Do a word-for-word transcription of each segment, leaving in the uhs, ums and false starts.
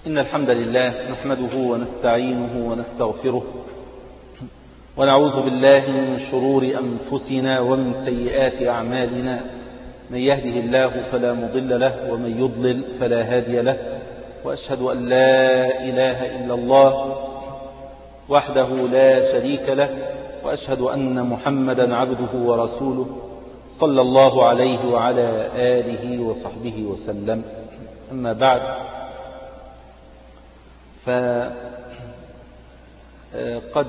إن الحمد لله نحمده ونستعينه ونستغفره ونعوذ بالله من شرور أنفسنا ومن سيئات أعمالنا. من يهده الله فلا مضل له ومن يضلل فلا هادي له، وأشهد أن لا إله إلا الله وحده لا شريك له، وأشهد أن محمدا عبده ورسوله صلى الله عليه وعلى آله وصحبه وسلم. أما بعد، فقد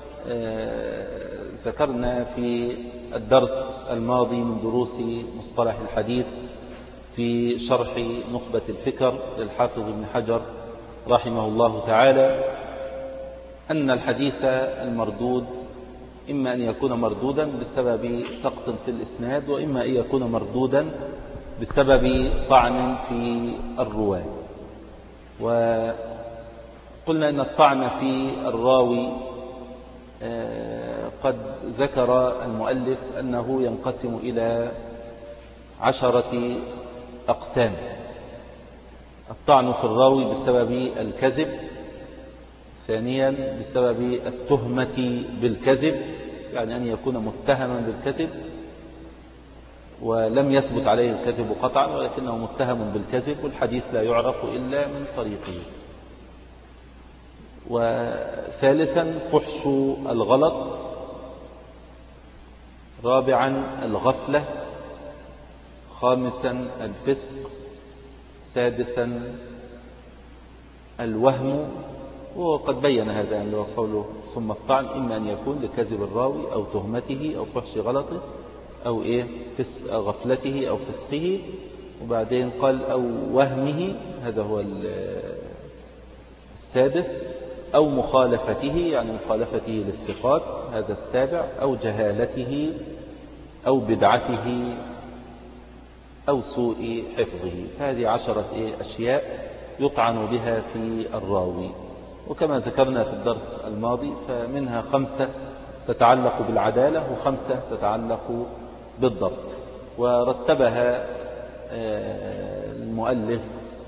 ذكرنا في الدرس الماضي من دروس مصطلح الحديث في شرح نخبة الفكر للحافظ ابن حجر رحمه الله تعالى أن الحديث المردود إما أن يكون مردودا بسبب سقط في الإسناد، وإما أن يكون مردودا بسبب طعن في الرواة. وقلنا أن الطعن في الراوي قد ذكر المؤلف أنه ينقسم إلى عشرة أقسام. الطعن في الراوي بسبب الكذب، ثانيا بسبب التهمة بالكذب، يعني أن يكون متهما بالكذب ولم يثبت عليه الكذب قطعا ولكنه متهم بالكذب والحديث لا يعرف إلا من طريقه. وثالثا فحش الغلط، رابعا الغفلة، خامسا الفسق، سادسا الوهم. وقد بين هذا أنه قوله ثم الطعن إما أن يكون لكذب الراوي أو تهمته أو فحش غلطه أو إيه فسق غفلته أو فسقه. وبعدين قال أو وهمه، هذا هو السادس، أو مخالفته يعني مخالفته للثقات، هذا السابع، أو جهالته أو بدعته أو سوء حفظه. هذه عشرة إيه أشياء يطعن بها في الراوي. وكما ذكرنا في الدرس الماضي فمنها خمسة تتعلق بالعدالة وخمسة تتعلق بالضبط، ورتبها المؤلف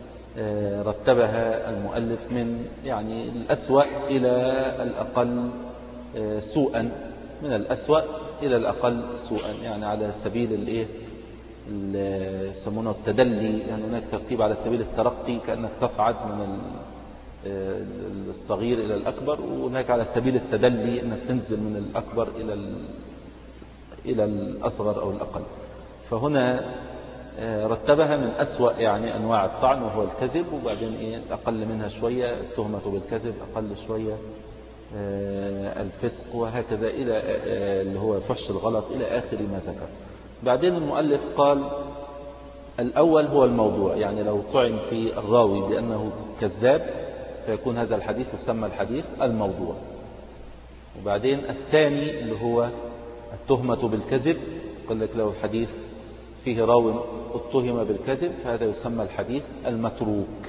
رتبها المؤلف من يعني الأسوأ إلى الأقل سوءا، من الأسوأ إلى الأقل سوءا، يعني على سبيل الإيه يسمونه التدلي، يعني هناك ترتيب على سبيل الترقي كأنك تصعد من الصغير إلى الأكبر، وهناك على سبيل التدلي أنك تنزل من الأكبر إلى إلى الأصغر أو الأقل. فهنا رتبها من أسوأ يعني أنواع الطعن وهو الكذب، وبعدين إيه أقل منها شوية التهمة بالكذب، أقل شوية الفسق، وهكذا إلى اللي هو فحش الغلط إلى آخر ما ذكر. بعدين المؤلف قال الأول هو الموضوع، يعني لو طعن في الراوي بأنه كذاب فيكون هذا الحديث يسمى الحديث الموضوع. وبعدين الثاني اللي هو التهمة بالكذب، قال لك لو الحديث فيه راوي اتهم بالكذب فهذا يسمى الحديث المتروك.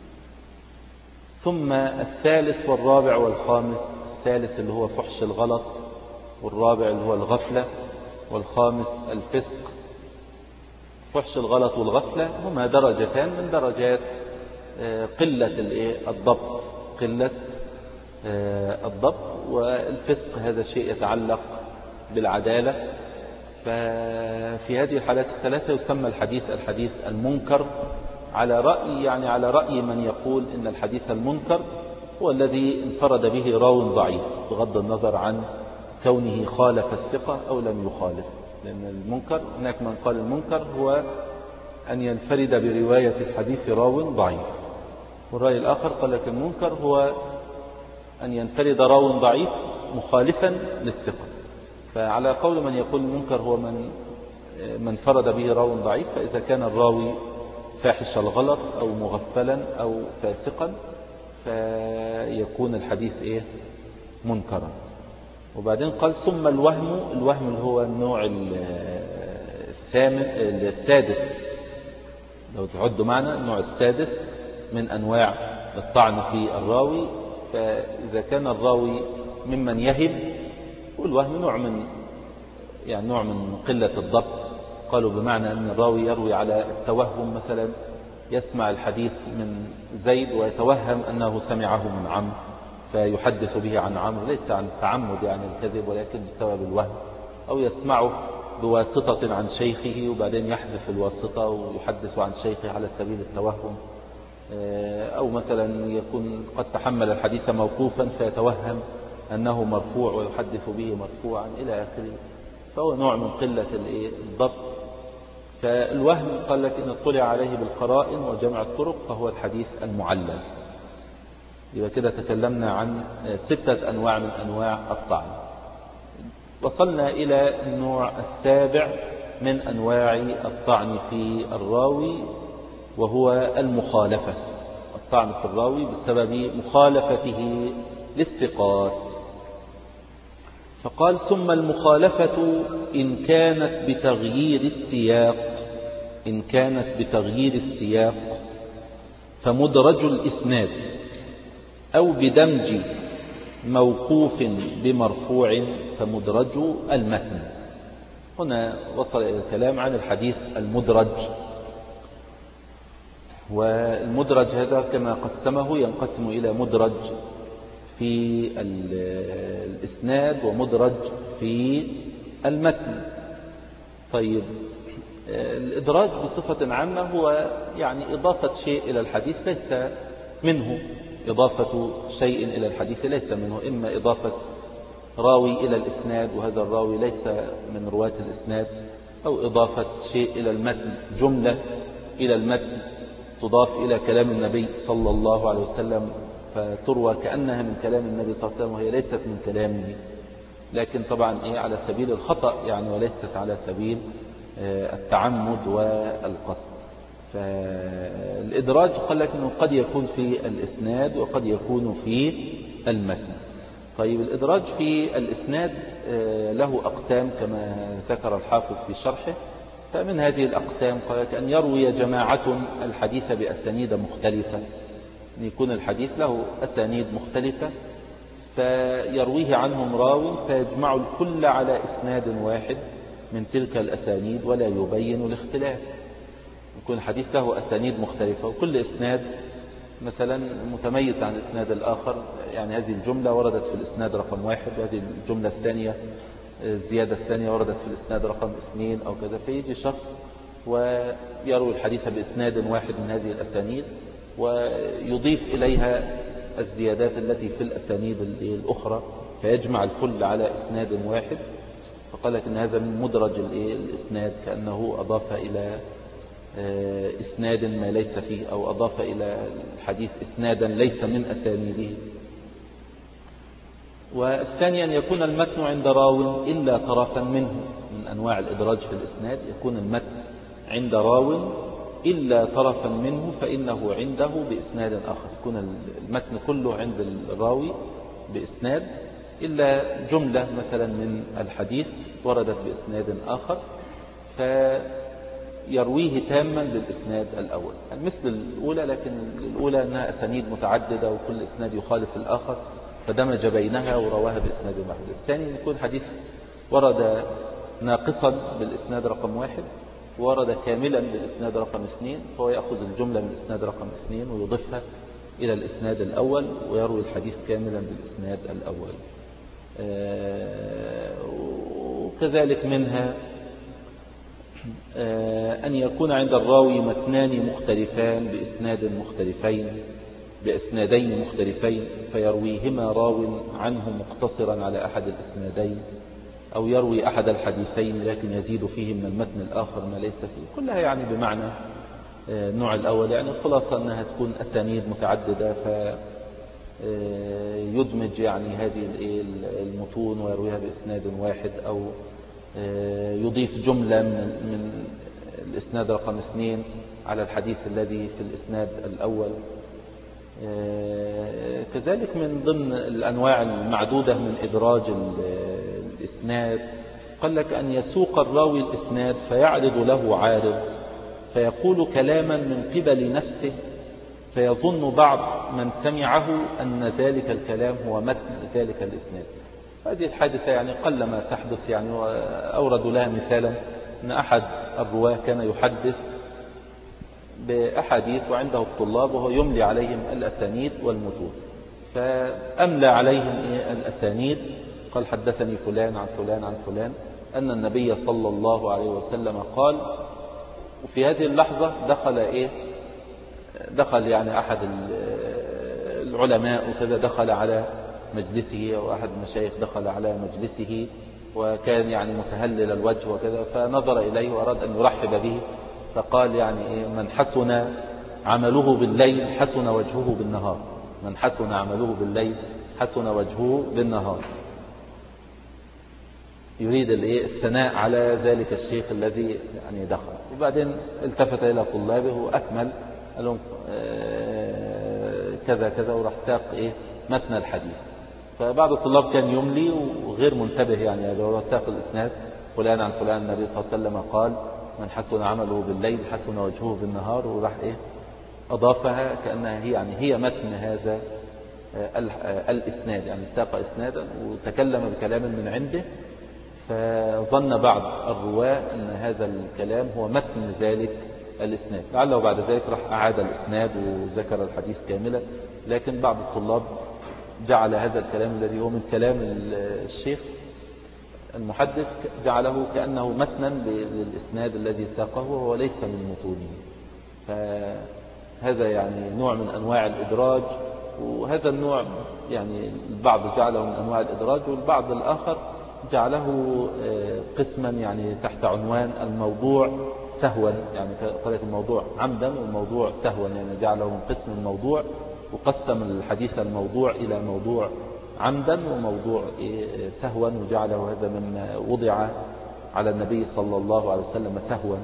ثم الثالث والرابع والخامس، الثالث اللي هو فحش الغلط، والرابع اللي هو الغفلة، والخامس الفسق. فحش الغلط والغفلة هما درجتان من درجات قلة الضبط، قلة الضبط. والفسق هذا شيء يتعلق بالعدالة. ففي هذه الحالات الثلاثة يسمى الحديث الحديث المنكر، على رأي يعني على رأي من يقول إن الحديث المنكر هو الذي انفرد به راو ضعيف بغض النظر عن كونه خالف الثقة أو لم يخالف. لأن المنكر هناك من قال المنكر هو أن ينفرد برواية الحديث راو ضعيف، والرأي الآخر قال لك المنكر هو أن ينفرد راو ضعيف مخالفا للثقة. فعلى قول من يقول المنكر هو من من فرد به راو ضعيف، فإذا كان الراوي فاحش الغلط أو مغفلا أو فاسقا فيكون الحديث إيه منكرا. وبعدين قال ثم الوهم، الوهم اللي هو النوع الثامن السادس لو تعدوا معنا، النوع السادس من أنواع الطعن في الراوي. فإذا كان الراوي ممن يهب، والوهم نوع من يعني نوع من قلة الضبط، قالوا بمعنى أن الراوي يروي على التوهم مثلا يسمع الحديث من زيد ويتوهم أنه سمعه من عمرو فيحدث به عن عمرو، ليس عن تعمد يعني الكذب ولكن بسبب الوهم، أو يسمعه بواسطة عن شيخه وبعدين يحذف الواسطة ويحدث عن شيخه على سبيل التوهم، أو مثلا يكون قد تحمل الحديث موقوفا فيتوهم أنه مرفوع ويحدث به مرفوعا إلى آخره، فهو نوع من قلة الضبط. فالوهم قال لك إن اطلع عليه بالقرائن وجمع الطرق فهو الحديث المعلل. يبقى كده تكلمنا عن ستة أنواع من أنواع الطعن. وصلنا إلى النوع السابع من أنواع الطعن في الراوي، وهو المخالفة، الطعن في الراوي بسبب مخالفته للثقات. فقال ثم المخالفة إن كانت بتغيير السياق إن كانت بتغيير السياق فمدرج الإسناد، أو بدمج موقوف بمرفوع فمدرج المتن. هنا وصل إلى الكلام عن الحديث المدرج. والمدرج هذا كما قسمه ينقسم إلى مدرج في الإسناد ومدرج في المتن. طيب، الإدراج بصفة عامة هو يعني إضافة شيء إلى الحديث ليس منه، إضافة شيء إلى الحديث ليس منه، إما إضافة راوي إلى الإسناد وهذا الراوي ليس من رواة الإسناد، أو إضافة شيء إلى المتن، جملة إلى المتن تضاف إلى كلام النبي صلى الله عليه وسلم فتروى كأنها من كلام النبي صلى الله عليه وسلم وهي ليست من كلامه، لكن طبعا إيه على سبيل الخطأ يعني وليست على سبيل التعمد والقصد. فالإدراج قال لك أنه قد يكون في الإسناد وقد يكون في المتن. طيب، الإدراج في الإسناد له أقسام كما ذكر الحافظ في شرحه. فمن هذه الأقسام قال لك أن يروي جماعة الحديث بأسانيد مختلفة، أن يكون الحديث له أسانيد مختلفة فيرويه عنهم راو فيجمع الكل على إسناد واحد من تلك الأسانيد ولا يبين الاختلاف. يكون الحديث له أسانيد مختلفة وكل إسناد مثلا متميز عن الإسناد الآخر، يعني هذه الجملة وردت في الإسناد رقم واحد وهذه الجملة الثانية الزيادة الثانية وردت في الإسناد رقم اثنين أو كذا، فيجي شخص ويروي الحديث بإسناد واحد من هذه الأسانيد ويضيف إليها الزيادات التي في الأسانيد الأخرى فيجمع الكل على إسناد واحد. فقال لك إن هذا من مدرج الإسناد، كأنه أضاف إلى إسناد ما ليس فيه، أو أضاف إلى الحديث إسنادا ليس من أسانيده. والثاني أن يكون المتن عند راو إلا طرفا منه، من أنواع الإدراج في الإسناد يكون المتن عند راو إلا طرفا منه فإنه عنده بإسناد آخر. يكون المتن كله عند الراوي بإسناد إلا جملة مثلا من الحديث وردت بإسناد آخر فيرويه تاما بالإسناد الأول، يعني مثل الأولى، لكن الأولى أنها أسانيد متعددة وكل إسناد يخالف الآخر فدمج بينها ورواها بإسناد واحد. الثاني يكون حديث ورد ناقصا بالإسناد رقم واحد ورد كاملا بالإسناد رقم اثنين، فهو يأخذ الجملة من الإسناد رقم اثنين ويضيفها إلى الإسناد الأول ويروي الحديث كاملا بالإسناد الأول. وكذلك منها أن يكون عند الراوي متنان مختلفان بإسناد مختلفين بإسنادين مختلفين فيرويهما راو عنه مقتصرا على أحد الإسنادين، أو يروي أحد الحديثين لكن يزيد فيه من المتن الآخر ما ليس فيه. كلها يعني بمعنى النوع الأول، يعني الخلاصة أنها تكون أسانيد متعددة فيدمج يعني هذه المتون ويرويها بإسناد واحد، أو يضيف جملة من الإسناد رقم اثنين على الحديث الذي في الإسناد الأول. كذلك من ضمن الأنواع المعدودة من إدراج الإسناد قال لك أن يسوق الراوي الإسناد فيعرض له عارض فيقول كلاما من قبل نفسه فيظن بعض من سمعه أن ذلك الكلام هو متن ذلك الإسناد. هذه الحادثة يعني قلما تحدث، يعني أوردوا لها مثالا أن أحد الرواة كان يحدث بأحاديث وعنده الطلاب وهو يملي عليهم الأسانيد والمتون، فأملى عليهم الأسانيد، قال حدثني فلان عن فلان عن فلان أن النبي صلى الله عليه وسلم قال. وفي هذه اللحظة دخل إيه دخل يعني أحد العلماء وكذا، دخل على مجلسه، أو أحد المشايخ دخل على مجلسه وكان يعني متهلل الوجه وكذا، فنظر إليه وأراد أن يرحب به، فقال يعني إيه من حسن عمله بالليل حسن وجهه بالنهار، من حسن عمله بالليل حسن وجهه بالنهار، يريد الثناء على ذلك الشيخ الذي يعني دخل. وبعدين التفت إلى طلابه وأكمل، قال لهم كذا كذا، وراح ساق إيه متن الحديث. فبعض الطلاب كان يملي وغير منتبه، يعني هذا هو ساق الإسناد فلان عن فلان النبي صلى الله عليه وسلم قال من حسن عمله بالليل حسن وجهه بالنهار، وراح إيه أضافها كأنها هي يعني هي متن هذا الإسناد، يعني ساق إسنادا وتكلم بكلام من عنده، فظن بعض الرواة أن هذا الكلام هو متن ذلك الإسناد، لعله بعد ذلك راح أعاد الإسناد وذكر الحديث كاملا. لكن بعض الطلاب جعل هذا الكلام الذي هو من كلام الشيخ المحدث جعله كأنه متنا للإسناد الذي ساقه وهو ليس من متونه. فهذا يعني نوع من أنواع الإدراج، وهذا النوع يعني البعض جعله من أنواع الإدراج، والبعض الآخر جعله قسما يعني تحت عنوان الموضوع سهوا، يعني قالت الموضوع عمدا والموضوع سهوا، يعني جعله من قسم الموضوع، وقسم الحديث الموضوع إلى موضوع عمدا وموضوع سهوا، وجعله هذا مما وضع على النبي صلى الله عليه وسلم سهوا.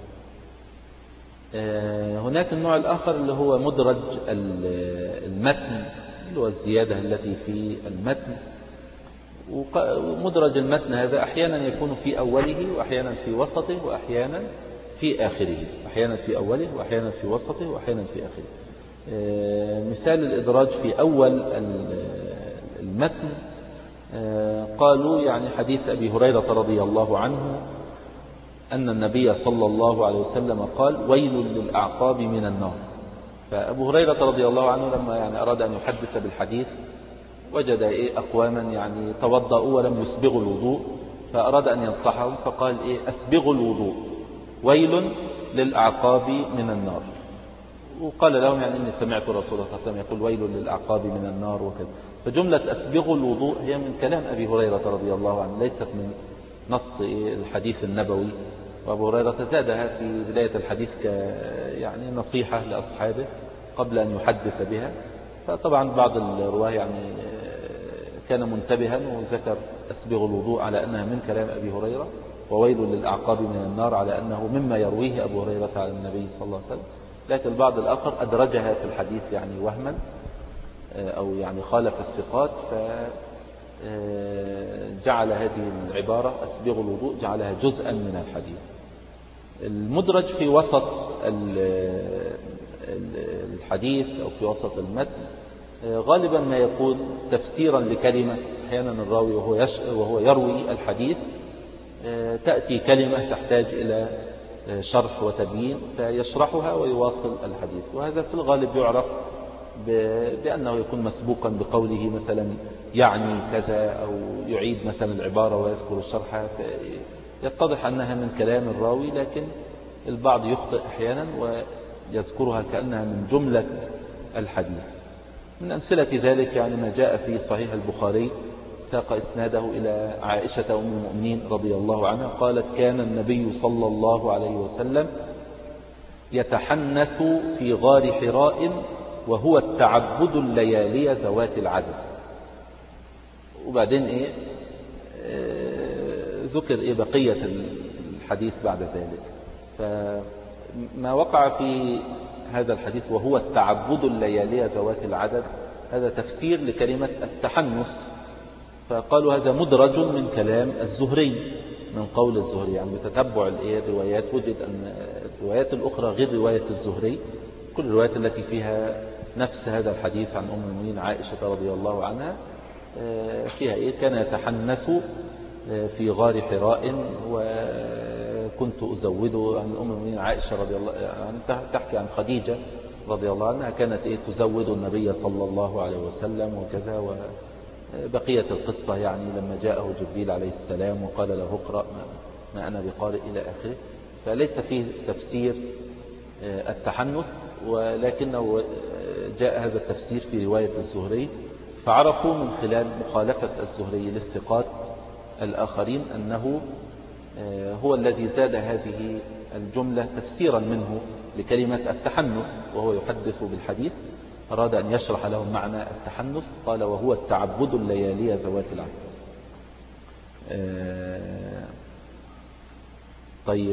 هناك النوع الآخر اللي هو مدرج المتن، اللي هو الزيادة التي في المتن. ومدرج المتن هذا أحيانا يكون في أوله وأحيانا في وسطه وأحيانا في آخره، أحيانا في أوله وأحيانا في وسطه وأحيانا في آخره. مثال الإدراج في أول المتن قالوا يعني حديث أبي هريرة رضي الله عنه أن النبي صلى الله عليه وسلم قال ويل للأعقاب من النار. فأبو هريرة رضي الله عنه لما يعني أراد أن يحدث بالحديث وجد إيه أقواما يعني توضأوا ولم يسبغوا الوضوء، فأراد أن ينصحهم فقال إيه أسبغوا الوضوء ويل للأعقاب من النار. وقال لهم يعني إني سمعت الرسول صلى الله عليه وسلم يقول ويل للأعقاب من النار وكذا. فجملة أسبغوا الوضوء هي من كلام أبي هريرة رضي الله عنه، ليست من نص الحديث النبوي. وأبو هريرة زادها في بداية الحديث ك يعني نصيحة لأصحابه قبل أن يحدث بها. فطبعا بعض الرواه يعني كان منتبها وذكر أسبغ الوضوء على أنها من كلام أبي هريرة، وويل للأعقاب من النار على أنه مما يرويه أبو هريرة على النبي صلى الله عليه وسلم. لكن البعض الآخر أدرجها في الحديث يعني وهما أو يعني خالف الثقات، فجعل هذه العبارة أسبغ الوضوء جعلها جزءا من الحديث. المدرج في وسط الحديث أو في وسط المتن غالبا ما يكون تفسيرا لكلمة. أحيانا الراوي وهو, يش... وهو يروي الحديث تأتي كلمة تحتاج إلى شرح وتبيين فيشرحها ويواصل الحديث، وهذا في الغالب يعرف ب... بأنه يكون مسبوقا بقوله مثلا يعني كذا، أو يعيد مثلا العبارة ويذكر الشرح، يتضح أنها من كلام الراوي، لكن البعض يخطئ أحيانا ويذكرها كأنها من جملة الحديث. من أمثلة ذلك يعني ما جاء في صحيح البخاري ساق إسناده إلى عائشة أم المؤمنين رضي الله عنها قالت كان النبي صلى الله عليه وسلم يتحنث في غار حراء وهو التعبد الليالي ذوات العدد. وبعدين إيه ذكر إيه بقية الحديث بعد ذلك. فما وقع في هذا الحديث وهو التعبد الليالي ذوات العدد هذا تفسير لكلمة التحنث، فقالوا هذا مدرج من كلام الزهري من قول الزهري، يعني بتتبع الروايات وجد أن الروايات الأخرى غير رواية الزهري، كل الروايات التي فيها نفس هذا الحديث عن أم المؤمنين عائشة رضي الله عنها فيها إيه كان يتحنث في غار حراء، كنت أزوده عن أم المؤمنين عائشة رضي الله عنها، تحكي عن خديجة رضي الله عنها كانت إيه تزود النبي صلى الله عليه وسلم وكذا. وبقية القصة يعني لما جاءه جبريل عليه السلام وقال له اقرأ ما أنا بقارئ إلى آخره. فليس فيه تفسير التحنث، ولكنه جاء هذا التفسير في رواية الزهري، فعرفوا من خلال مخالفة الزهري للثقات الآخرين أنه هو الذي زاد هذه الجملة تفسيرا منه لكلمة التحنث، وهو يحدث بالحديث. أراد أن يشرح لهم معنى التحنث، قال وهو التعبد الليالي ذوات العدد. طيب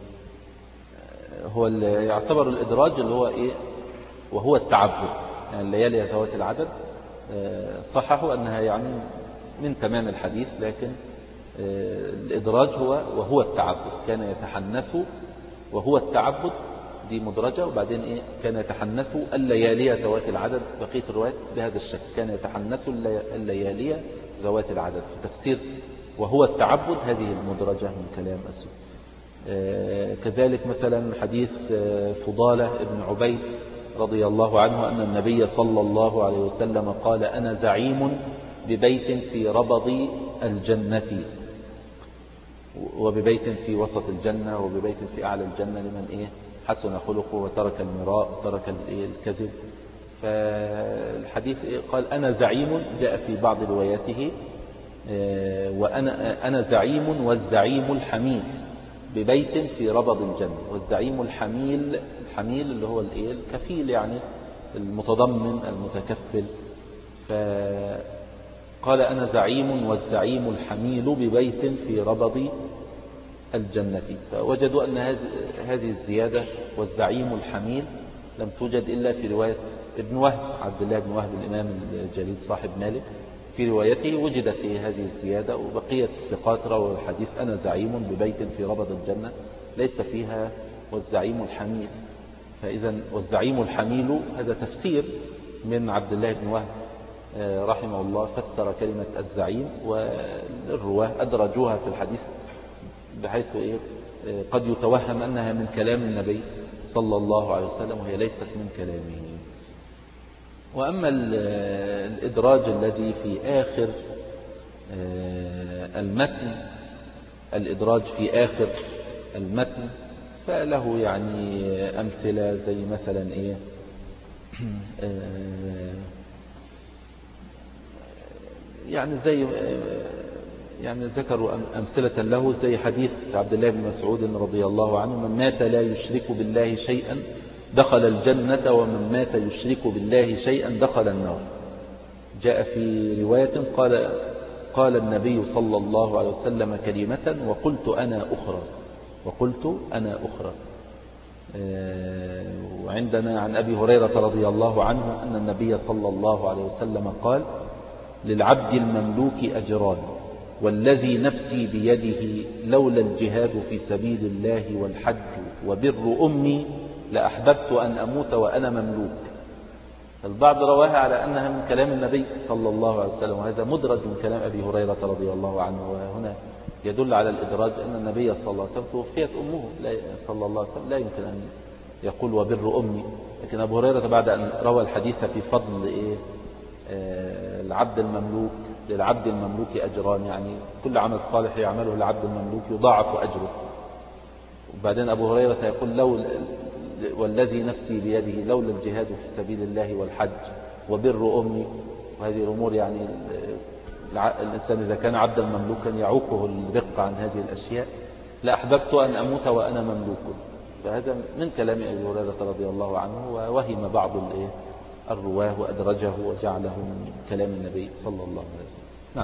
هو يعتبر الإدراج اللي هو إيه؟ وهو التعبد، يعني الليالي ذوات العدد صححوا أنها يعني من تمام الحديث، لكن الإدراج هو وهو التعبد، كان يتحنث وهو التعبد، دي مدرجة. وبعدين إيه؟ كان يتحنث الليالي ذوات العدد، بقية الروايات بهذا الشكل، كان يتحنث الليالي ذوات العدد. في تفسير وهو التعبد هذه المدرجة من كلام السوء. كذلك مثلا حديث فضالة ابن عبيد رضي الله عنه أن النبي صلى الله عليه وسلم قال أنا زعيم ببيت في ربض الجنة، وببيت في وسط الجنة، وببيت في أعلى الجنة لمن إيه حسن خلقه وترك المراء وترك الكذب. فالحديث إيه؟ قال أنا زعيم، جاء في بعض رواياته وأنا أنا زعيم والزعيم الحميل ببيت في ربض الجنة. والزعيم الحميل، الحميل اللي هو الإيه الكفيل، يعني المتضمن المتكفل. فقال أنا زعيم والزعيم الحميل ببيت في ربض الجنة. فوجدوا أن هذه الزيادة والزعيم الحميل لم توجد إلا في رواية ابن وهب، عبد الله بن وهب الإمام الجليل صاحب مالك، في روايته وجدت في هذه الزيادة. وبقية الثقات رووا الحديث أنا زعيم ببيت في ربض الجنة، ليس فيها والزعيم الحميل. فإذا والزعيم الحميل هذا تفسير من عبد الله بن وهب رحمه الله، فسر كلمة الزعيم، والرواه أدرجوها في الحديث بحيث إيه قد يتوهم أنها من كلام النبي صلى الله عليه وسلم، وهي ليست من كلامه. وأما الإدراج الذي في آخر المتن، الإدراج في آخر المتن فله يعني أمثلة زي مثلا إيه يعني زي يعني ذكروا أمثلة له زي حديث عبد الله بن مسعود رضي الله عنه من مات لا يشرك بالله شيئا دخل الجنة ومن مات يشرك بالله شيئا دخل النار. جاء في رواية قال قال النبي صلى الله عليه وسلم كلمة وقلت أنا أخرى وقلت أنا أخرى. وعندنا عن أبي هريرة رضي الله عنه أن النبي صلى الله عليه وسلم قال للعبد المملوك أجران والذي نفسي بيده لولا الجهاد في سبيل الله والحج وبر أمي لأحببت أن أموت وأنا مملوك. البعض رواها على أنها من كلام النبي صلى الله عليه وسلم، وهذا مدرج من كلام أبي هريرة رضي الله عنه. وهنا يدل على الإدراج أن النبي صلى الله عليه وسلم توفيت أمه صلى الله عليه وسلم، لا يمكن أن يقول وبر أمي. لكن أبو هريرة بعد أن روى الحديث في فضل إيه آه العبد المملوك، للعبد المملوك أجران، يعني كل عمل صالح يعمله العبد المملوك يضاعف أجره. وبعدين أبو هريرة يقول لو والذي نفسي بيده لولا الجهاد في سبيل الله والحج وبر أمي. وهذه الأمور يعني الإنسان إذا كان عبدا مملوكا يعوقه الرق عن هذه الأشياء. لأحببت أن أموت وأنا مملوك. فهذا من كلام أبي هريرة رضي الله عنه، ووهم بعض الرواه وأدرجه وجعله من كلام النبي صلى الله عليه وسلم. نعم.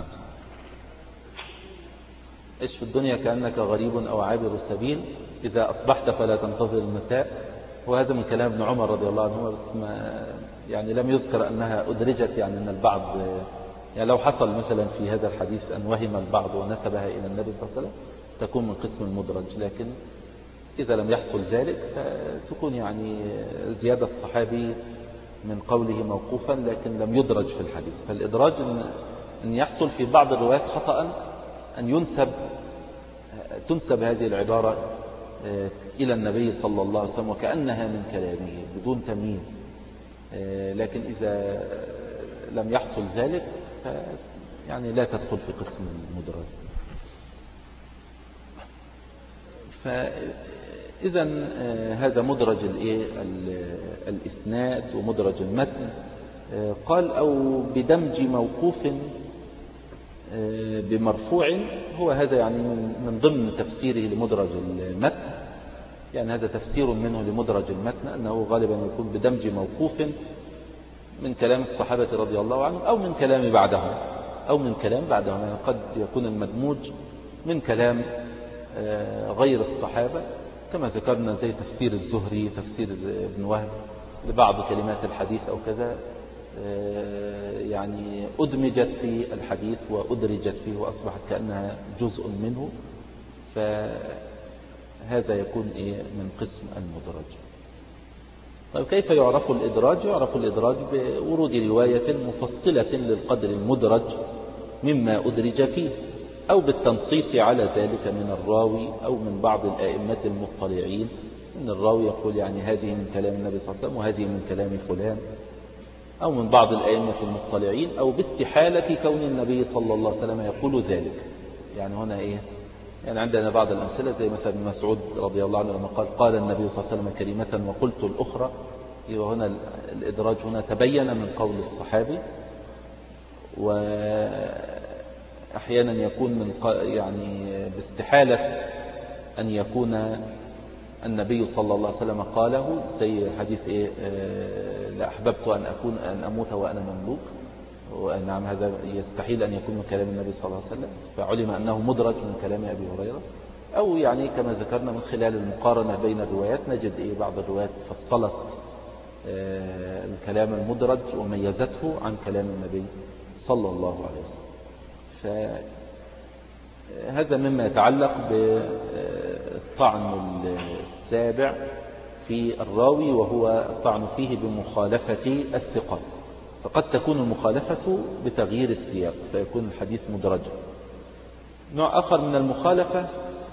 عيش في الدنيا كأنك غريب أو عابر السبيل، إذا أصبحت فلا تنتظر المساء. وهذا من كلام ابن عمر رضي الله عنه، بس ما يعني لم يذكر أنها أدرجت، يعني أن البعض يعني لو حصل مثلا في هذا الحديث أن وهم البعض ونسبها إلى النبي صلى الله عليه وسلم تكون من قسم المدرج. لكن إذا لم يحصل ذلك فتكون يعني زيادة الصحابي من قوله موقوفا لكن لم يدرج في الحديث. فالإدراج أن, أن يحصل في بعض الروايات خطأ أن ينسب تنسب هذه العبارة إلى النبي صلى الله عليه وسلم وكأنها من كلامه بدون تمييز. لكن إذا لم يحصل ذلك يعني لا تدخل في قسم المدرج. فإذا هذا مدرج الإسناد ومدرج المتن. قال أو بدمج موقوف بمرفوع، هو هذا يعني من ضمن تفسيره لمدرج المتن، يعني هذا تفسير منه لمدرج المتن أنه غالبا يكون بدمج موقوف من كلام الصحابة رضي الله عنهم أو من كلام بعدهم أو من كلام بعدهم، يعني قد يكون المدموج من كلام غير الصحابة كما ذكرنا زي تفسير الزهري، تفسير ابن وهب لبعض كلمات الحديث أو كذا، يعني أدمجت في الحديث وأدرجت فيه وأصبحت كأنها جزء منه، فهذا يكون إيه من قسم المدرج. طيب كيف يعرف الإدراج؟ يعرف الإدراج بورود رواية مفصلة للقدر المدرج مما أدرج فيه، أو بالتنصيص على ذلك من الراوي أو من بعض الآئمة المطلعين، إن الراوي يقول يعني هذه من كلام النبي صلى الله عليه وسلم وهذه من كلام فلان، أو من بعض الآئمة المطلعين، أو باستحالة كون النبي صلى الله عليه وسلم يقول ذلك. يعني هنا إيه؟ يعني عندنا بعض الأمثلة زي مثلا ابن مسعود رضي الله عنه لما قال قال النبي صلى الله عليه وسلم كلمة وقلت الأخرى، وهنا الإدراج هنا تبين من قول الصحابي. وأحيانا يكون من يعني باستحالة أن يكون النبي صلى الله عليه وسلم قاله، زي حديث إيه آه لأحببت أن أكون أن أموت وأنا مملوك، ونعم هذا يستحيل أن يكون من كلام النبي صلى الله عليه وسلم، فعلم أنه مدرج من كلام أبي هريرة. أو يعني كما ذكرنا من خلال المقارنة بين الروايات نجد إيه بعض الروايات فصلت آه الكلام المدرج وميزته عن كلام النبي صلى الله عليه وسلم. فهذا مما يتعلق بالطعن السابع في الراوي، وهو الطعن فيه بمخالفة الثقات. فقد تكون المخالفة بتغيير السياق فيكون الحديث مدرجا. نوع آخر من المخالفة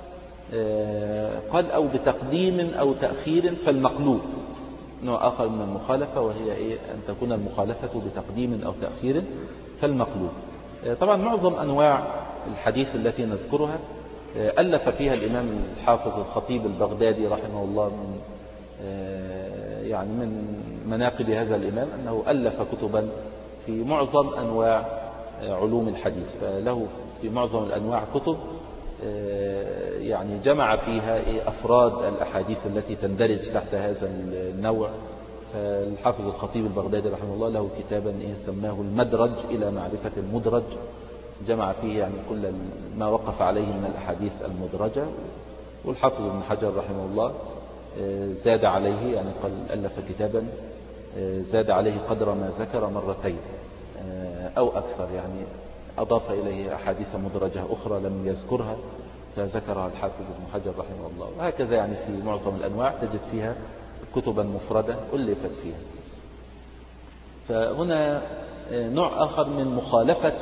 قال أو بتقديم أو تأخير فالمقلوب. نوع آخر من المخالفة وهي إيه؟ أن تكون المخالفة بتقديم أو تأخير فالمقلوب. طبعا معظم أنواع الحديث التي نذكرها ألف فيها الإمام الحافظ الخطيب البغدادي رحمه الله، من يعني من مناقب هذا الإمام أنه ألف كتبا في معظم أنواع علوم الحديث، فله في معظم الأنواع كتب يعني جمع فيها أفراد الأحاديث التي تندرج تحت هذا النوع. فالحافظ الخطيب البغدادي رحمه الله له كتابا سماه المدرج إلى معرفة المدرج، جمع فيه يعني كل ما وقف عليه من الأحاديث المدرجة. والحافظ ابن حجر رحمه الله زاد عليه، يعني قال ألف كتابا زاد عليه قدر ما ذكر مرتين أو أكثر، يعني أضاف إليه أحاديث مدرجة أخرى لم يذكرها فذكرها الحافظ ابن حجر رحمه الله. وهكذا يعني في معظم الأنواع تجد فيها كتبا مفردة ألفت فيها. فهنا نوع آخر من مخالفة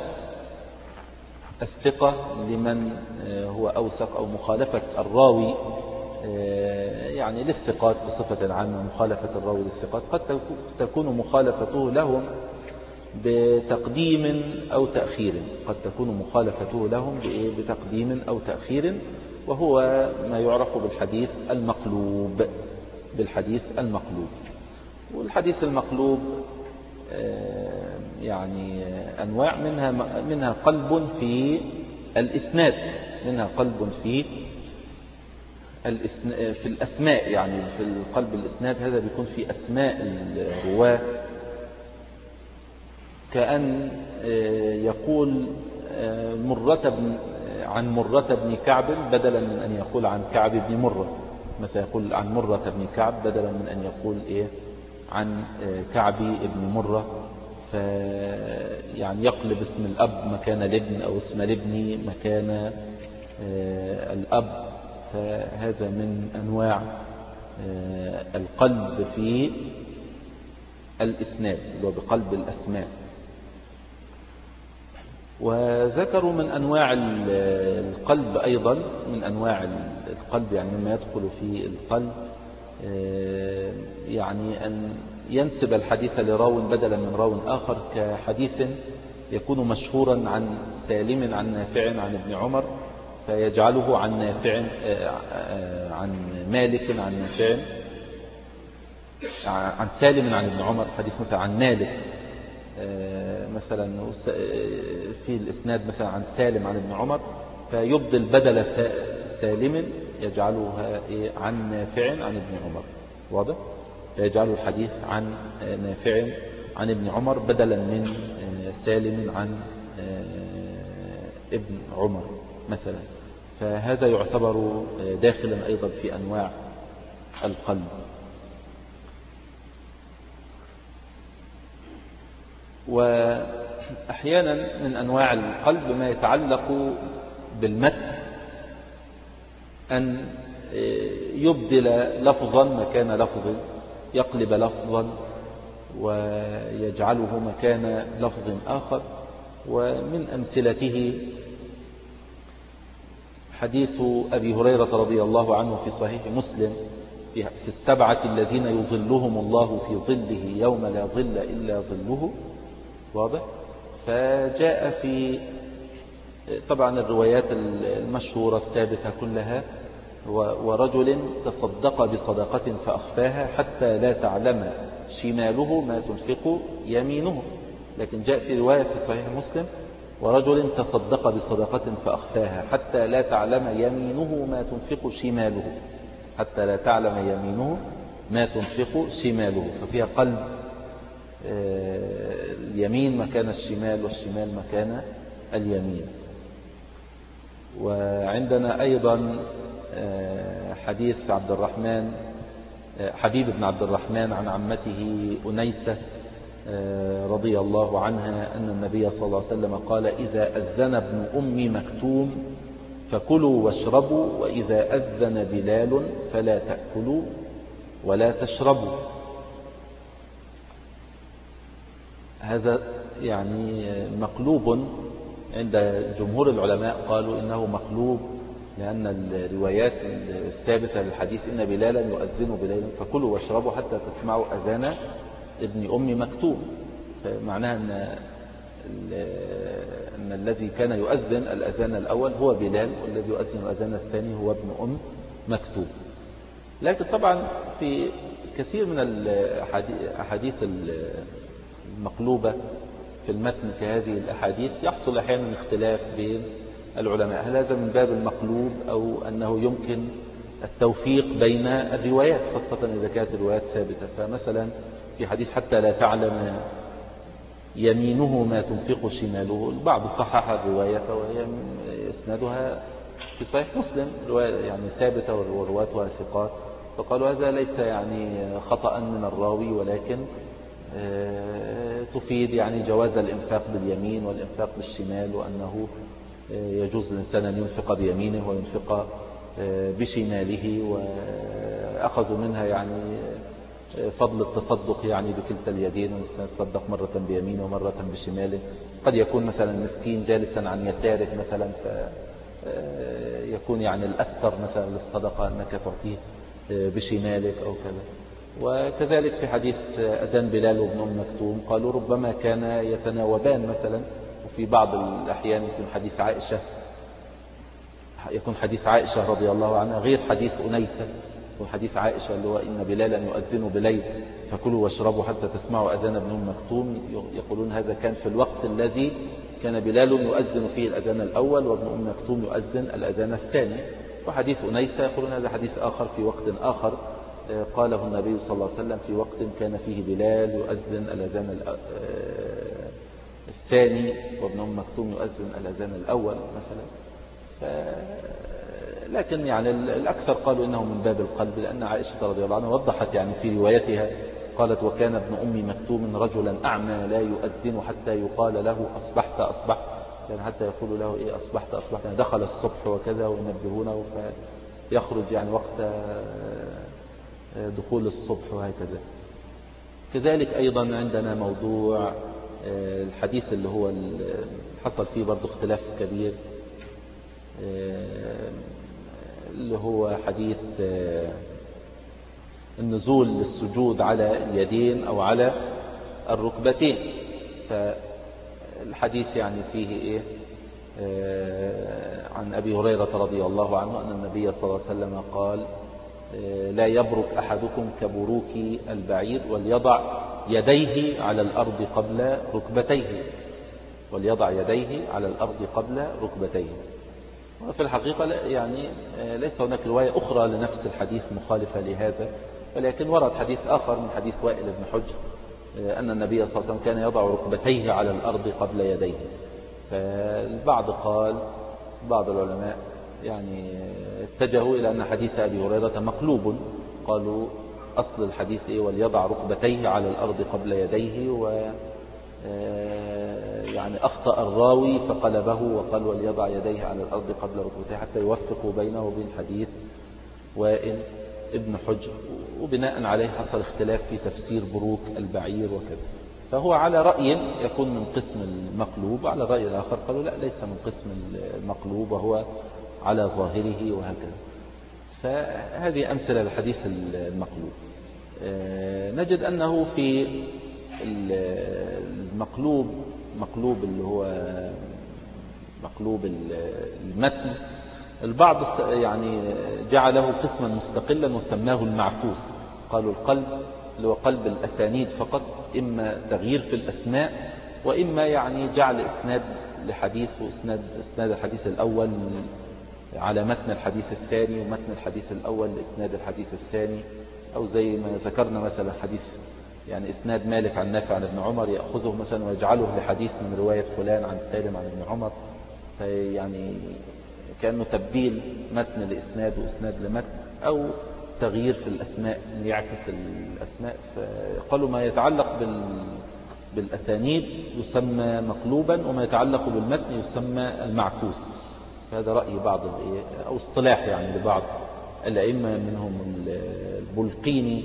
الثقة لمن هو أوثق، أو مخالفة الراوي يعني للثقات بصفة عامة، مخالفة الراوي للثقات قد تكون مخالفته لهم بتقديم أو تأخير، قد تكون مخالفته لهم بتقديم أو تأخير، وهو ما يعرف بالحديث المقلوب. بالحديث المقلوب والحديث المقلوب يعني أنواع، منها منها قلب في الإسناد، منها قلب في في الأسماء، يعني في القلب الإسناد هذا بيكون في أسماء الرواة، كأن يقول مرة عن مرة بن كعب بدلا من أن يقول عن كعب بن مرة، مثلا يقول عن مرة بن كعب بدلا من أن يقول إيه عن كعب بن مرة، فيعني يقلب اسم الأب مكان الابن أو اسم الابن مكان الأب. فهذا من أنواع القلب في الإسناد اللي هو بقلب الأسماء. وذكروا من أنواع القلب أيضا، من أنواع القلب يعني مما يدخل في القلب، يعني أن ينسب الحديث لراو بدلا من راو آخر، كحديث يكون مشهورا عن سالم عن نافع عن ابن عمر فيجعله عن نافع عن مالك عن نافع عن سالم عن ابن عمر، حديث مثلا عن مالك مثلا في الإسناد مثلا عن سالم عن ابن عمر، فيبدل بدل سالم يجعلها عن نافع عن ابن عمر، واضح؟ فيجعل الحديث عن نافع عن ابن عمر بدلا من سالم عن ابن عمر مثلا. فهذا يعتبر داخلا أيضا في أنواع القلب. وأحيانا من أنواع القلب ما يتعلق بالمتن، أن يبدل لفظا مكان لفظ، يقلب لفظا ويجعله مكان لفظ آخر. ومن أمثلته حديث أبي هريرة رضي الله عنه في صحيح مسلم في السبعة الذين يظلهم الله في ظله يوم لا ظل إلا ظله، واضح؟ فجاء في طبعا الروايات المشهورة الثابتة كلها: ورجل تصدق بصدقة فأخفاها حتى لا تعلم شماله ما تنفق يمينه. لكن جاء في رواية في صحيح مسلم: ورجل تصدق بصدقة فأخفاها حتى لا تعلم يمينه ما تنفق شماله، حتى لا تعلم يمينه ما تنفق شماله. ففيها قلب اليمين مكان الشمال والشمال مكان اليمين. وعندنا أيضا حديث عبد الرحمن حبيب بن عبد الرحمن عن عمته أنيسة رضي الله عنها أن النبي صلى الله عليه وسلم قال: إذا أذن ابن أم مكتوم فكلوا واشربوا، وإذا أذن بلال فلا تأكلوا ولا تشربوا. هذا يعني مقلوب عند جمهور العلماء، قالوا إنه مقلوب لأن الروايات الثابتة للحديث إن بلالا يؤذن بليل فكلوا واشربوا حتى تسمعوا أذان ابن أم مكتوم. فمعناها أن, أن الذي كان يؤذن الأذان الأول هو بلال، والذي يؤذن الأذان الثاني هو ابن أم مكتوم. لكن طبعا في كثير من الأحاديث المقلوبة في المتن كهذه الأحاديث يحصل أحيانا اختلاف بين العلماء: هل هذا من باب المقلوب أو أنه يمكن التوفيق بين الروايات، خاصة إذا كانت الروايات ثابتة. فمثلا في حديث حتى لا تعلم يمينه ما تنفق شماله، البعض صحح الرواية وهي إسنادها في صحيح مسلم، رواية يعني ثابتة ورواتها ثقات، فقالوا هذا ليس يعني خطأ من الراوي، ولكن تفيد يعني جواز الإنفاق باليمين والإنفاق بالشمال، وأنه يجوز الإنسان أن ينفق بيمينه وينفق بشماله. وأخذوا منها يعني فضل التصدق يعني بكلتا اليدين، والإنسان يتصدق مرة بيمينه ومرة بشماله. قد يكون مثلا مسكين جالسا عن يسارك مثلا، فيكون يعني الأستر مثلا للصدقة أنك تعطيه بشمالك أو كذا. وكذلك في حديث أذان بلال وابن أم مكتوم قالوا ربما كان يتناوبان مثلا، وفي بعض الأحيان يكون حديث عائشة يكون حديث عائشة رضي الله عنها غير حديث أنيسة. وحديث عائشة اللي هو إن بلالا يؤذن بليل فكلوا واشربوا حتى تسمعوا أذان ابن أم مكتوم، يقولون هذا كان في الوقت الذي كان بلال يؤذن فيه الأذان الأول وابن أم مكتوم يؤذن الأذان الثاني. وحديث أنيسة يقولون هذا حديث آخر في وقت آخر قاله النبي صلى الله عليه وسلم في وقت كان فيه بلال يؤذن الأذان الثاني وابن أم مكتوم يؤذن الأذان الأول مثلا. ف... لكن يعني الأكثر قالوا إنه من باب القلب، لأن عائشة رضي الله عنها وضحت يعني في روايتها قالت: وكان ابن أم مكتوم رجلا أعمى لا يؤذن حتى يقال له أصبحت أصبحت، يعني حتى يقول له إيه أصبحت أصبحت، يعني دخل الصبح وكذا وينبهونه فيخرج يعني وقت دخول الصبح وهكذا. كذلك أيضا عندنا موضوع الحديث اللي هو حصل فيه برضو اختلاف كبير اللي هو حديث النزول للسجود على اليدين أو على الركبتين. فالحديث يعني فيه إيه عن أبي هريرة رضي الله عنه أن النبي صلى الله عليه وسلم قال لا يبرك أحدكم كبروك البعير وليضع يديه على الأرض قبل ركبتيه وليضع يديه على الأرض قبل ركبتيه. وفي الحقيقة يعني ليس هناك رواية أخرى لنفس الحديث مخالفة لهذا، ولكن ورد حديث آخر من حديث وائل بن حجر أن النبي صلى الله عليه وسلم كان يضع ركبتيه على الأرض قبل يديه. فالبعض قال بعض العلماء يعني اتجهوا إلى أن حديث أبي هريرة مقلوب، قالوا أصل الحديث إيه وليضع ركبتيه على الأرض قبل يديه، و يعني أخطأ الراوي فقلبه وقال وليضع يديه على الأرض قبل ركبتيه حتى يوفقوا بينه وبين حديث وائل ابن حجر، وبناء عليه حصل اختلاف في تفسير بروك البعير وكذا. فهو على رأي يكون من قسم المقلوب، على الرأي الآخر قالوا لا ليس من قسم المقلوب وهو على ظاهره وهكذا. فهذه أمثلة للحديث المقلوب. نجد أنه في المقلوب مقلوب اللي هو مقلوب المتن البعض يعني جعله قسما مستقلا وسماه المعكوس. قالوا القلب اللي هو قلب الأسانيد فقط، إما تغيير في الأسماء وإما يعني جعل إسناد لحديث وإسناد إسناد الحديث الأول على متن الحديث الثاني ومتن الحديث الأول لإسناد الحديث الثاني، أو زي ما ذكرنا مثلا حديث يعني إسناد مالك عن نافع عن ابن عمر يأخذه مثلا ويجعله لحديث من رواية فلان عن سالم عن ابن عمر، فيعني كأنه تبديل متن لإسناد وإسناد لمتن، أو تغيير في الأسماء ليعكس الأسماء. فقالوا ما يتعلق بال بالأسانيد يسمى مقلوبا وما يتعلق بالمتن يسمى المعكوس. هذا رأي بعض أو اصطلاح يعني لبعض الأئمة، منهم البلقيني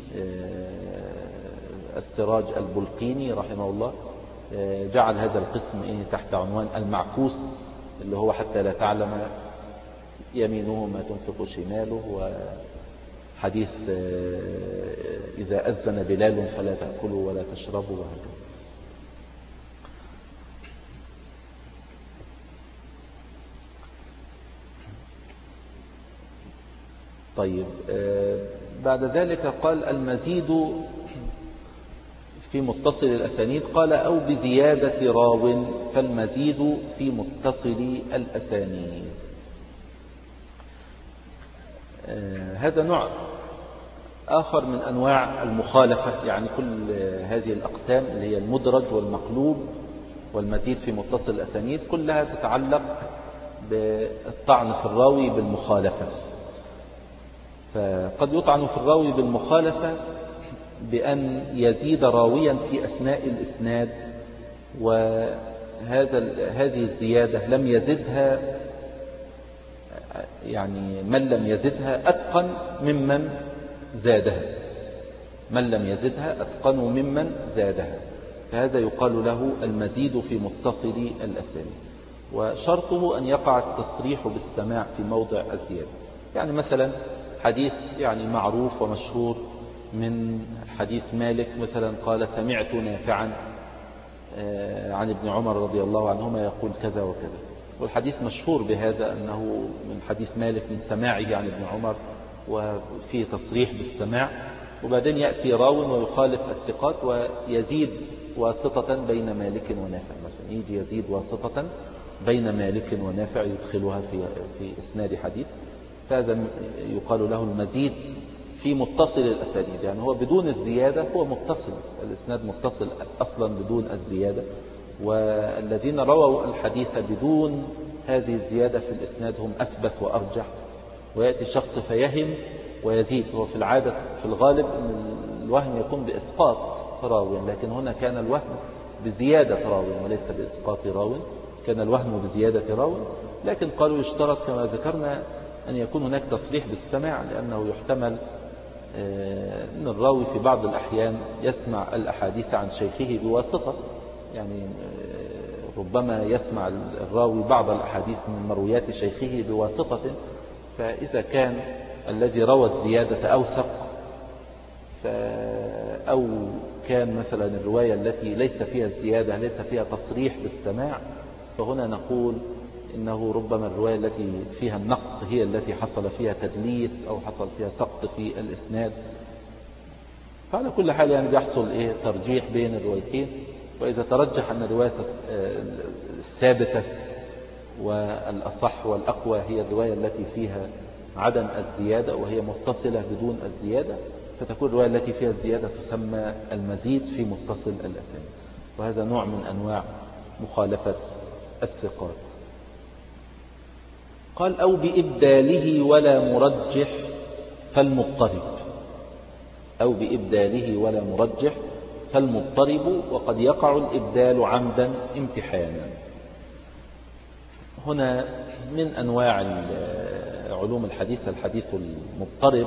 السراج البلقيني رحمه الله جعل هذا القسم تحت عنوان المعكوس، اللي هو حتى لا تعلم يمينه ما تنفق شماله، وحديث إذا أذن بلال فلا تأكلوا ولا تشربوا وهكذا. طيب بعد ذلك قال المزيد في متصل الأسانيد، قال أو بزيادة راو فالمزيد في متصل الأسانيد. هذا نوع آخر من أنواع المخالفة، يعني كل هذه الأقسام اللي هي المدرج والمقلوب والمزيد في متصل الأسانيد كلها تتعلق بالطعن في الراوي بالمخالفة. فقد يطعن في الراوي بالمخالفة بأن يزيد راويا في أثناء الإسناد، وهذا هذه الزيادة لم يزدها يعني من لم يزدها أتقن ممن زادها، من لم يزدها أتقن ممن زادها، فهذا يقال له المزيد في متصل الأسانيد. وشرطه أن يقع التصريح بالسماع في موضع الزيادة. يعني مثلا حديث يعني معروف ومشهور من حديث مالك مثلا قال سمعت نافعا عن ابن عمر رضي الله عنهما يقول كذا وكذا، والحديث مشهور بهذا أنه من حديث مالك من سماعه عن ابن عمر وفيه تصريح بالسماع، وبعدين يأتي راو ويخالف الثقات ويزيد واسطة بين مالك ونافع، مثلا يجي يزيد واسطة بين مالك ونافع يدخلها في في إسناد حديث، فهذا يقال له المزيد في متصل الأسانيد. يعني هو بدون الزيادة هو متصل، الإسناد متصل أصلا بدون الزيادة، والذين رووا الحديث بدون هذه الزيادة في الإسناد هم أثبت وأرجح. ويأتي شخص فيهم ويزيد، هو في العادة في الغالب أن الوهم يكون بإسقاط راوي، لكن هنا كان الوهم بزيادة راوي وليس بإسقاط راوي، كان الوهم بزيادة راوي. لكن قالوا يشترط كما ذكرنا أن يكون هناك تصريح بالسماع، لأنه يحتمل أن الراوي في بعض الأحيان يسمع الأحاديث عن شيخه بواسطة، يعني ربما يسمع الراوي بعض الأحاديث من مرويات شيخه بواسطة، فإذا كان الذي روى الزيادة أوثق أو كان مثلا الرواية التي ليس فيها الزيادة ليس فيها تصريح بالسماع، فهنا نقول إنه ربما الرواية التي فيها النقص هي التي حصل فيها تدليس أو حصل فيها سقط في الإسناد. فعلى كل حال يعني بيحصل إيه ترجيح بين الروايتين، وإذا ترجح أن الرواية الثابتة والأصح والأقوى هي الرواية التي فيها عدم الزيادة وهي متصلة بدون الزيادة، فتكون الرواية التي فيها الزيادة تسمى المزيد في متصل الأسانيد، وهذا نوع من أنواع مخالفة الثقات. قال أو بإبداله ولا مرجح فالمضطرب، أو بإبداله ولا مرجح فالمضطرب، وقد يقع الإبدال عمدا امتحانا. هنا من أنواع علوم الحديث الحديث المضطرب،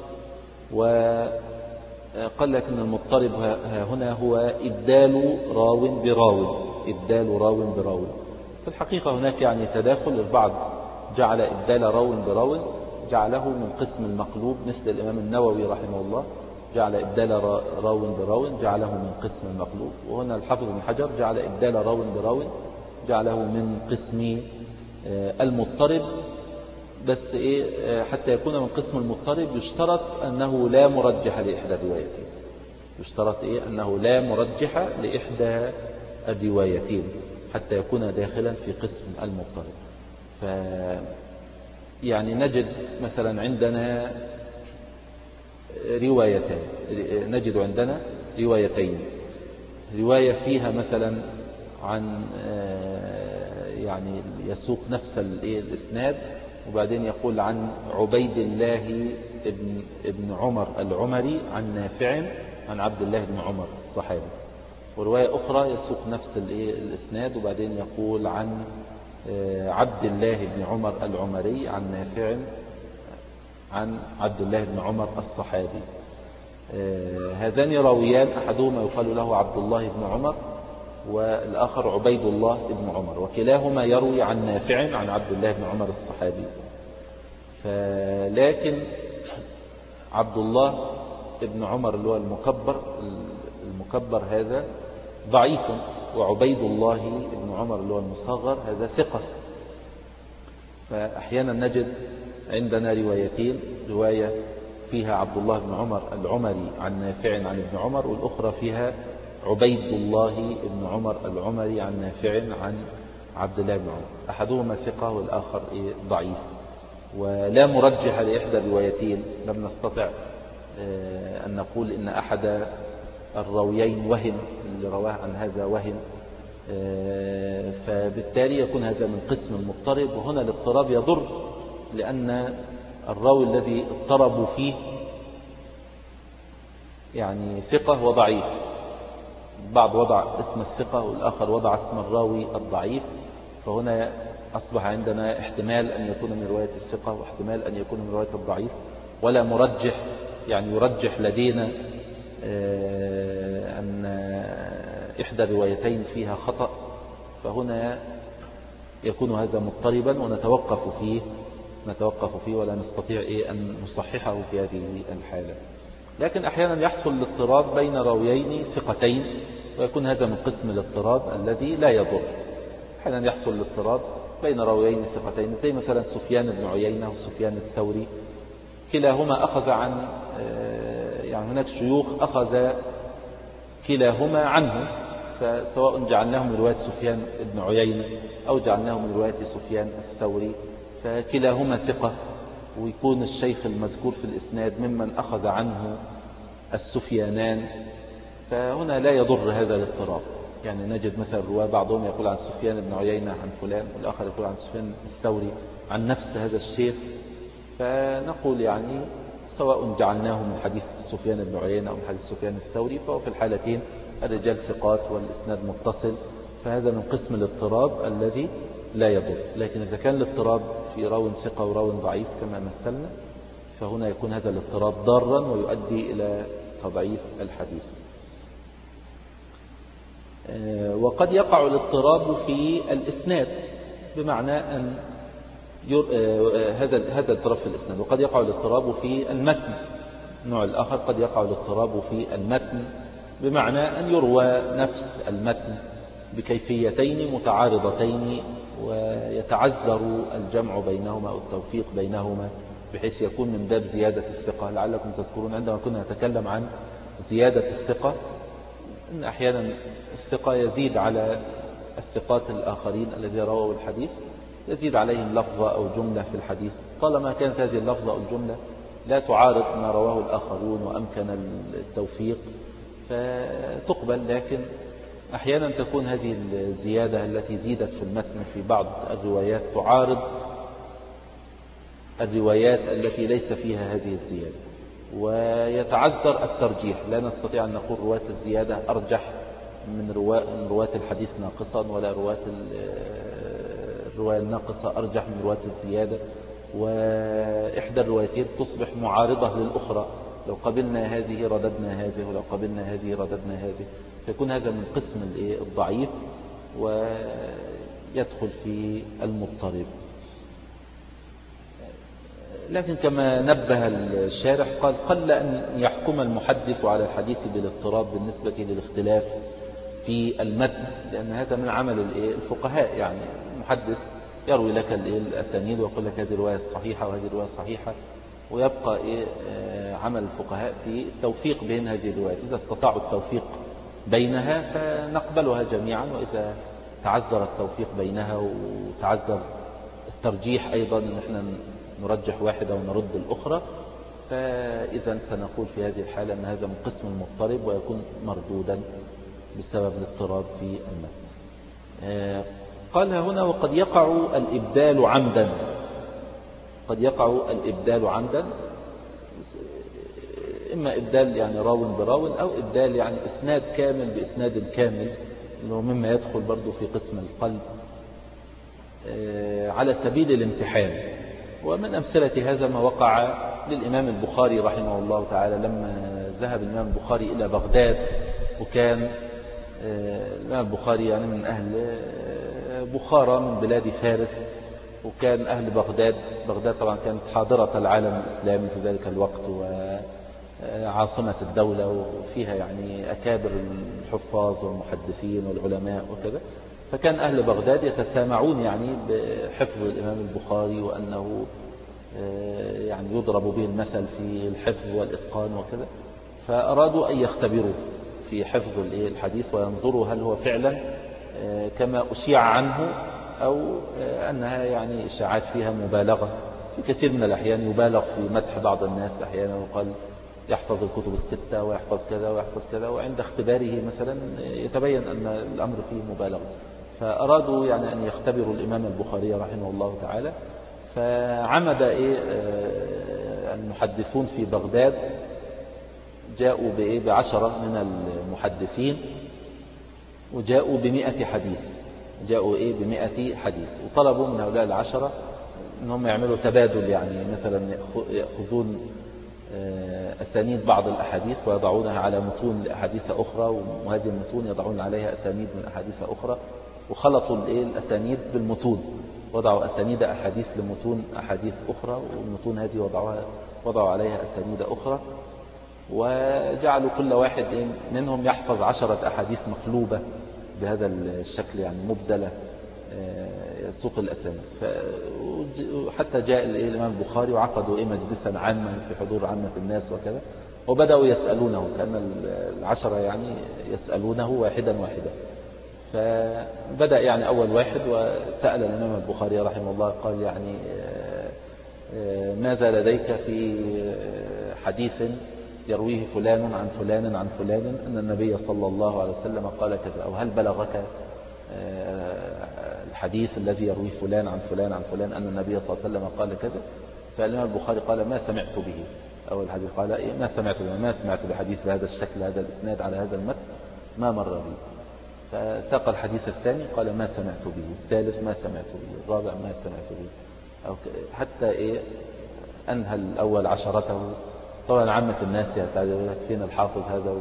وقال لك أن المضطرب هنا هو إبدال راو براو، إبدال راو براو. في الحقيقة هناك يعني تداخل، البعض جعل إبدال راو براو جعله من قسم المقلوب، مثل الإمام النووي رحمه الله جعل إبدال راو براو جعله من قسم المقلوب، وهنا الحافظ بن حجر جعل إبدال راو براو جعله من قسم المضطرب. بس إيه حتى يكون من قسم المضطرب يشترط أنه لا مرجح لإحدى الروايتين، يشترط إيه أنه لا مرجح لإحدى الروايتين حتى يكون داخلا في قسم المضطرب. ف يعني نجد مثلا عندنا روايتين، نجد عندنا روايتين، رواية فيها مثلا عن يعني يسوق نفس الإسناد، وبعدين يقول عن عبيد الله ابن, ابن عمر العمري عن نافع عن عبد الله بن عمر الصحابي، ورواية أخرى يسوق نفس الإسناد وبعدين يقول عن عبد الله بن عمر العمري عن نافع عن عبد الله بن عمر الصحابي. هذان راويان أحدهما يقال له عبد الله بن عمر والآخر عبيد الله بن عمر، وكلاهما يروي عن نافع عن عبد الله بن عمر الصحابي. لكن عبد الله بن عمر اللي هو المكبر المكبر هذا ضعيف، وعبيد الله بن عمر اللي هو المصغر هذا ثقة. فأحيانا نجد عندنا روايتين، رواية فيها عبد الله بن عمر العمري عن نافع عن ابن عمر، والأخرى فيها عبيد الله بن عمر العمري عن نافع عن عبد الله بن عمر، أحدهما ثقة والآخر ضعيف، ولا مرجح لإحدى الروايتين. لم نستطع أن نقول إن أحد الراويين وهم، اللي رواه عن هذا وهم، فبالتالي يكون هذا من قسم المضطرب. وهنا الاضطراب يضر لأن الراوي الذي اضطربوا فيه يعني ثقة وضعيف، بعض وضع اسم الثقة والآخر وضع اسم الراوي الضعيف، فهنا أصبح عندنا احتمال أن يكون من رواية الثقة واحتمال أن يكون من رواية الضعيف، ولا مرجح، يعني يرجح لدينا أن إحدى الروايتين فيها خطأ، فهنا يكون هذا مضطربا ونتوقف فيه نتوقف فيه ولا نستطيع إيه أن نصححه في هذه الحالة. لكن أحيانا يحصل الاضطراب بين راويين ثقتين، ويكون هذا من قسم الاضطراب الذي لا يضر. أحيانا يحصل الاضطراب بين راويين ثقتين، زي مثلا سفيان بن عيينة وسفيان الثوري، كلاهما أخذ عن يعني هناك شيوخ أخذ كلاهما عنه، فسواء جعلناهم من رواية سفيان بن عيينة أو جعلناهم من رواية سفيان الثوري، فكلاهما ثقة، ويكون الشيخ المذكور في الإسناد ممن أخذ عنه السفيانان، فهنا لا يضر هذا الاضطراب. يعني نجد مثلا الرواة بعضهم يقول عن سفيان بن عيينة عن فلان، والآخر يقول عن سفيان الثوري عن نفس هذا الشيخ، فنقول يعني سواء جعلناه من حديث سفيان بن عيينة أو من حديث سفيان الثوري، فهو في الحالتين الرجال ثقات والإسناد متصل، فهذا من قسم الاضطراب الذي لا يضر. لكن إذا كان الاضطراب في راو ثقة وراو ضعيف كما مثلنا، فهنا يكون هذا الاضطراب ضارا ويؤدي إلى تضعيف الحديث. وقد يقع الاضطراب في الإسناد، بمعنى أن ير... هذا هذا الاضطراب في الإسناد، وقد يقع الاضطراب في المتن. النوع الآخر قد يقع الاضطراب في المتن، بمعنى أن يروى نفس المتن بكيفيتين متعارضتين ويتعذر الجمع بينهما أو التوفيق بينهما، بحيث يكون من باب زيادة الثقة. لعلكم تذكرون عندما كنا نتكلم عن زيادة الثقة إن أحيانا الثقة يزيد على الثقات الآخرين الذين رووا الحديث، يزيد عليهم لفظة أو جملة في الحديث، طالما كانت هذه اللفظة أو الجملة لا تعارض ما رواه الآخرون وأمكن التوفيق فتقبل. لكن أحيانا تكون هذه الزيادة التي زيدت في المتن في بعض الروايات تعارض الروايات التي ليس فيها هذه الزيادة، ويتعذر الترجيح. لا نستطيع أن نقول رواة الزيادة أرجح من رواة الحديث ناقصا، ولا رواة الرواية الناقصة أرجح من رواة الزيادة، وإحدى الروايتين تصبح معارضة للأخرى. لو قبلنا هذه رددنا هذه، ولو قبلنا هذه رددنا هذه، فيكون هذا من قسم الضعيف ويدخل في المضطرب. لكن كما نبه الشارح قال: قل أن يحكم المحدث على الحديث بالاضطراب بالنسبة للاختلاف في المتن، لأن هذا من عمل الفقهاء. يعني المحدث يروي لك الأسانيد ويقول لك هذه الرواية الصحيحة وهذه الرواية الصحيحة، ويبقى عمل الفقهاء في التوفيق بين هذه الروايات. إذا استطاعوا التوفيق بينها فنقبلها جميعا، وإذا تعذر التوفيق بينها وتعذر الترجيح أيضا أن احنا نرجح واحدة ونرد الأخرى، فإذا سنقول في هذه الحالة أن هذا من قسم المضطرب ويكون مردودا بسبب الاضطراب في المتن. قال هنا: وقد يقع الإبدال عمدا. قد يقع الإبدال عمدا، إما إبدال يعني راو براو، أو إبدال يعني إسناد كامل بإسناد كامل، إنه مما يدخل برضو في قسم القلب على سبيل الامتحان. ومن أمثلة هذا ما وقع للإمام البخاري رحمه الله تعالى لما ذهب الإمام البخاري إلى بغداد، وكان الإمام البخاري يعني من أهل بخارى من بلاد فارس، وكان أهل بغداد بغداد طبعا كانت حاضرة العالم الإسلامي في ذلك الوقت وعاصمة الدولة، وفيها يعني أكابر الحفاظ والمحدثين والعلماء وكذا. فكان أهل بغداد يتسامعون يعني بحفظ الإمام البخاري، وأنه يعني يضرب به المثل في الحفظ والإتقان وكذا. فأرادوا أن يختبروا في حفظ الحديث وينظروا هل هو فعلا كما أشيع عنه، أو أنها يعني إشاعات فيها مبالغة. في كثير من الأحيان يبالغ في مدح بعض الناس، أحيانا يقال يحفظ الكتب الستة ويحفظ كذا ويحفظ كذا، وعند اختباره مثلا يتبين أن الأمر فيه مبالغة. فأرادوا يعني أن يختبروا الإمام البخاري رحمه الله تعالى، فعمد إيه المحدثون في بغداد، جاءوا بإيه بعشرة من المحدثين، وجاءوا بمئة حديث جاءوا إيه بمئة حديث وطلبوا من هؤلاء العشرة أنهم يعملوا تبادل، يعني مثلا يأخذون أسانيد بعض الأحاديث ويضعونها على متون لأحاديث أخرى، وهذه المتون يضعون عليها أسانيد من أحاديث أخرى، وخلطوا الأسانيد بالمتون، وضعوا أسانيد أحاديث لمتون أحاديث أخرى، والمتون هذه وضعوها وضعوا عليها أسانيد أخرى، وجعلوا كل واحد منهم يحفظ عشرة أحاديث مقلوبة بهذا الشكل، يعني مبدلة سوق الأسانيد. حتى جاء الإمام البخاري وعقدوا مجلسا عاما في حضور عامة الناس وكذا، وبدأوا يسألونه، كأن العشرة يعني يسألونه واحدا واحدا. فبدأ يعني أول واحد وسأل الإمام البخاري رحمه الله، قال يعني ماذا لديك في حديث يرويه فلان عن فلان عن فلان أن النبي صلى الله عليه وسلم قال كذا، أو هل بلغك الحديث الذي يرويه فلان عن فلان عن فلان أن النبي صلى الله عليه وسلم قال كذا؟ فالإمام البخاري قال ما سمعت به. أول الحديث قال إيه ما سمعت به، ما سمعت بحديث بهذا الشكل، هذا الإسناد على هذا المتن ما مر بي. فساق الحديث الثاني قال ما سمعت به، الثالث ما سمعت به، الرابع ما سمعت به، أو حتى إيه أنهى الأول عشرته. طبعا عامة الناس يتعجبون فين الحافظ هذا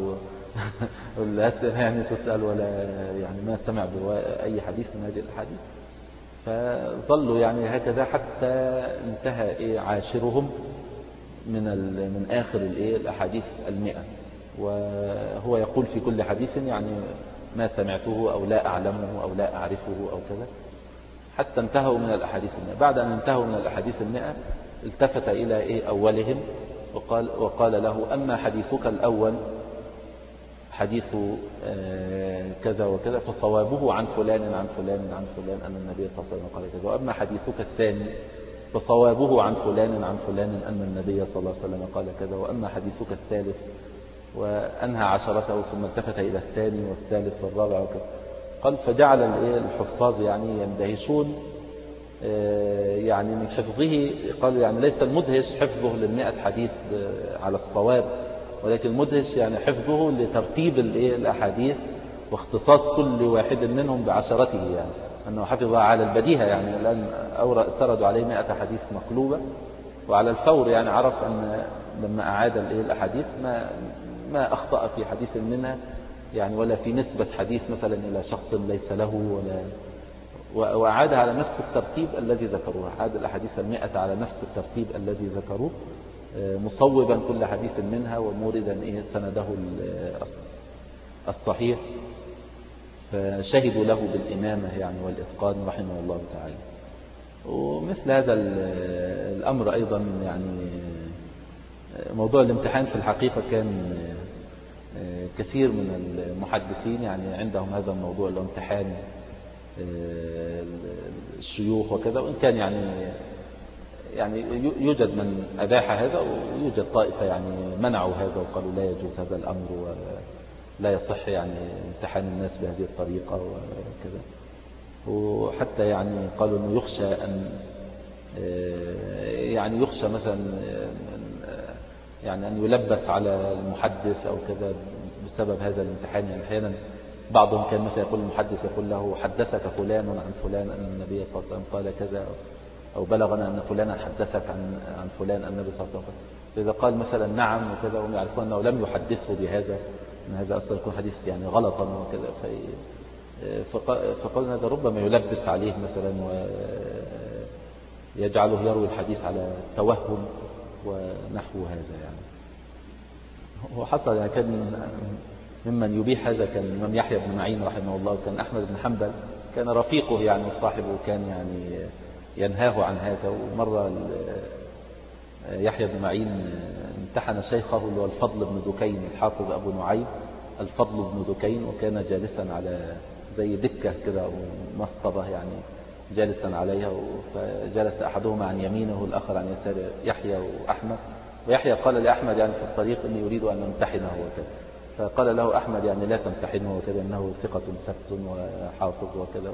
والأسئلة يعني تسأل ولا يعني ما سمع بأي حديث من هذه الأحاديث. فظلوا يعني هكذا حتى انتهى إيه عاشرهم من من آخر الإيه الأحاديث المئة، وهو يقول في كل حديث يعني ما سمعته أو لا أعلمه أو لا أعرفه أو كذا، حتى انتهوا من الأحاديث المئة. بعد أن انتهوا من الأحاديث المئة التفت إلى إيه أولهم وقال, وقال له: أما حديثك الأول حديث كذا وكذا فصوابه عن فلان عن فلان عن فلان أن النبي صلى الله عليه وسلم قال كذا، وأما حديثك الثاني فصوابه عن فلان عن فلان أن النبي صلى الله عليه وسلم قال كذا، وأما حديثك الثالث، وأنهى عشرته ثم التفت إلى الثاني والثالث والرابع وكذا. قال: فجعل الحفاظ يعني يندهشون يعني من حفظه. قال: يعني ليس المدهش حفظه للمئة حديث على الصواب، ولكن المدهش يعني حفظه لترتيب الأحاديث واختصاص كل واحد منهم بعشرته، يعني أنه حفظ على البديهة، يعني الآن سردوا عليه مئة حديث مقلوبة، وعلى الفور يعني عرف أن لما أعاد الأحاديث ما ما أخطأ في حديث منها، يعني ولا في نسبة حديث مثلا إلى شخص ليس له، ولا وأعادها على نفس الترتيب الذي ذكروه. أعاد الأحاديث المئة على نفس الترتيب الذي ذكروه، مصوبا كل حديث منها وموردا إيه سنده الصحيح، فشهدوا له بالإمامة يعني والإتقان رحمه الله تعالى. ومثل هذا الأمر أيضا يعني موضوع الامتحان في الحقيقة كان كثير من المحدثين يعني عندهم هذا الموضوع، اللي هو امتحان الشيوخ وكذا، وإن كان يعني يعني يوجد من أباح هذا ويوجد طائفة يعني منعوا هذا وقالوا لا يجوز هذا الأمر ولا يصح يعني امتحان الناس بهذه الطريقة وكذا. وحتى يعني قالوا أنه يخشى أن يعني يخشى مثلا يعني أن يلبس على المحدث أو كذا بسبب هذا الامتحان. يعني أحيانا بعضهم كان مثلا يقول المحدث يقول له: حدثك فلان عن فلان أن النبي صلى الله عليه وسلم قال كذا، أو بلغنا أن فلانا حدثك عن عن فلان النبي صلى الله عليه وسلم. فإذا قال مثلا نعم وكذا وهم يعرفون أنه لم يحدثه بهذا، أن هذا أصلا يكون حديث يعني غلطا وكذا، فقالنا هذا ربما يلبس عليه مثلا ويجعله يروي الحديث على التوهم ونحو هذا. يعني هو حصل يعني كان ممن يبيح هذا كان الإمام يحيى بن معين رحمه الله، وكان أحمد بن حنبل كان رفيقه يعني وصاحبه كان يعني ينهاه عن هذا. ومرة يحيى بن معين امتحن شيخه اللي هو الفضل بن دكين الحافظ أبو نعيم الفضل بن دكين، وكان جالسا على زي دكة كده أو مسطبة يعني جالسا عليها، فجلس أحدهما عن يمينه والآخر عن يسار يحيى وأحمد. ويحيى قال لأحمد يعني في الطريق إني يريد أن نمتحنه وكذا، فقال له أحمد يعني لا تمتحنه وكذا إنه ثقة ثبت وحافظ وكذا،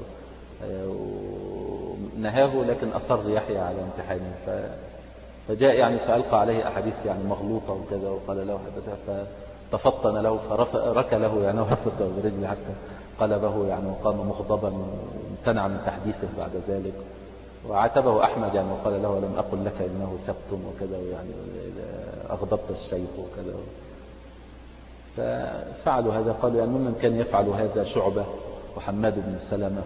نهاه، لكن أصر يحيى على امتحانه. فجاء يعني فألقى عليه أحاديث يعني مغلوطة وكذا، وقال له حدثها، فتفطن له فركى له يعني ورفضه برجله حتى قلبه يعني، وقام مغضبا امتنع من تحديثه بعد ذلك. وعاتبه أحمد يعني وقال له: لم أقل لك إنه ثبت وكذا، يعني أغضبت الشيخ وكذا. ففعلوا هذا. قالوا يعني ممن كان يفعل هذا شعبة وحماد بن سلمة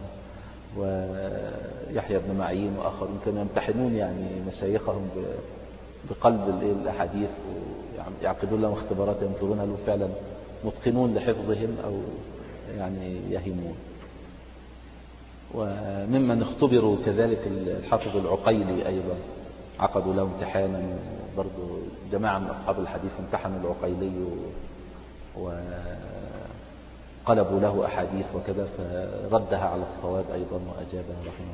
ويحيى بن معين وآخرون كانوا يمتحنون يعني مشايخهم بقلب الأحاديث، ويعقدون لهم اختبارات ينظرون هل فعلا متقنون لحفظهم أو يعني يهمون. وممن اختبروا كذلك الحافظ العقيلي أيضا، عقدوا له امتحانا برضو جماعة من أصحاب الحديث امتحنوا العقيلي وقلبوا له أحاديث وكذا، فردها على الصواب أيضا وأجابها رحمه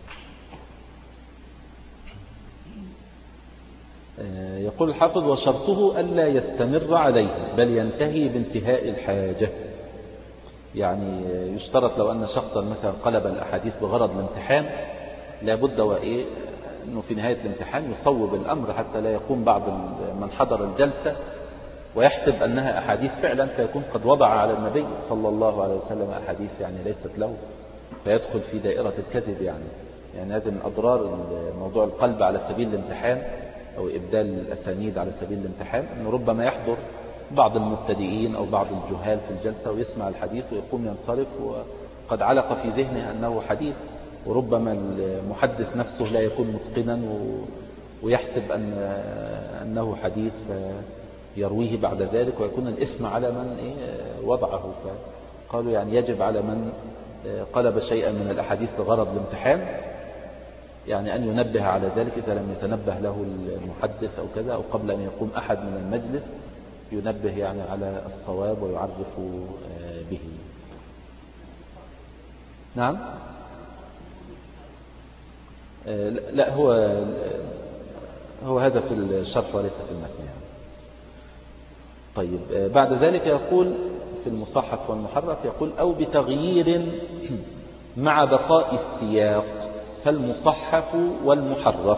الله. يقول الحافظ: وشرطه ألا يستمر عليه بل ينتهي بانتهاء الحاجة. يعني يشترط لو أن شخصا مثلا قلب الأحاديث بغرض الامتحان، لابد وإيه أنه في نهاية الامتحان يصوب الأمر، حتى لا يقوم بعض من حضر الجلسة ويحسب أنها أحاديث فعلا، فيكون قد وضع على النبي صلى الله عليه وسلم أحاديث يعني ليست له، فيدخل في دائرة الكذب. يعني يعني هذه من أضرار موضوع القلب على سبيل الامتحان أو إبدال الأسانيد على سبيل الامتحان، أنه ربما يحضر بعض المبتدئين أو بعض الجهال في الجلسة ويسمع الحديث ويقوم ينصرف وقد علق في ذهنه أنه حديث، وربما المحدث نفسه لا يكون متقنا ويحسب أن أنه حديث فيرويه بعد ذلك، ويكون الإثم على من وضعه. فقالوا يعني يجب على من قلب شيئا من الأحاديث لغرض الامتحان يعني أن ينبه على ذلك إذا لم يتنبه له المحدث أو كذا، أو قبل أن يقوم أحد من المجلس ينبه يعني على الصواب ويعرف به. نعم. لا هو هو هذا في الشرح وليس في المتن يعني. طيب بعد ذلك يقول في المصحف والمحرف، يقول أو بتغيير مع بقاء السياق فالمصحف والمحرف،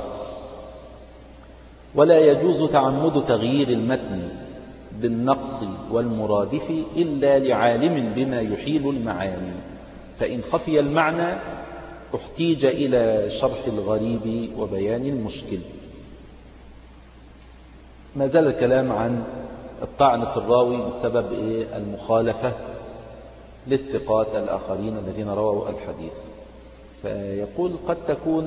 ولا يجوز تعمد تغيير المتن بالنقص والمرادف إلا لعالم بما يحيل المعاني، فإن خفي المعنى احتيج إلى شرح الغريب وبيان المشكل. ما زال الكلام عن الطعن في الراوي بسبب إيه؟ المخالفة للثقات الآخرين الذين رووا الحديث. فيقول قد تكون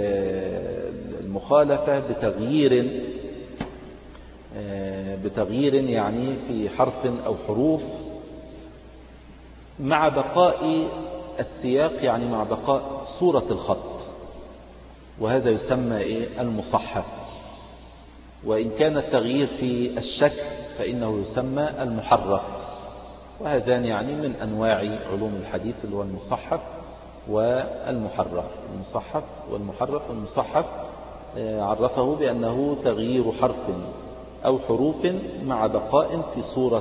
المخالفة بتغيير بتغيير يعني في حرف أو حروف مع بقاء السياق، يعني مع بقاء صورة الخط، وهذا يسمى إيه؟ المصحف. وإن كان التغيير في الشكل فإنه يسمى المحرف. وهذان يعني من أنواع علوم الحديث اللي هو المصحف والمحرف. المصحف والمحرف. المصحف عرفه بأنه تغيير حرف أو حروف مع بقاء في صورة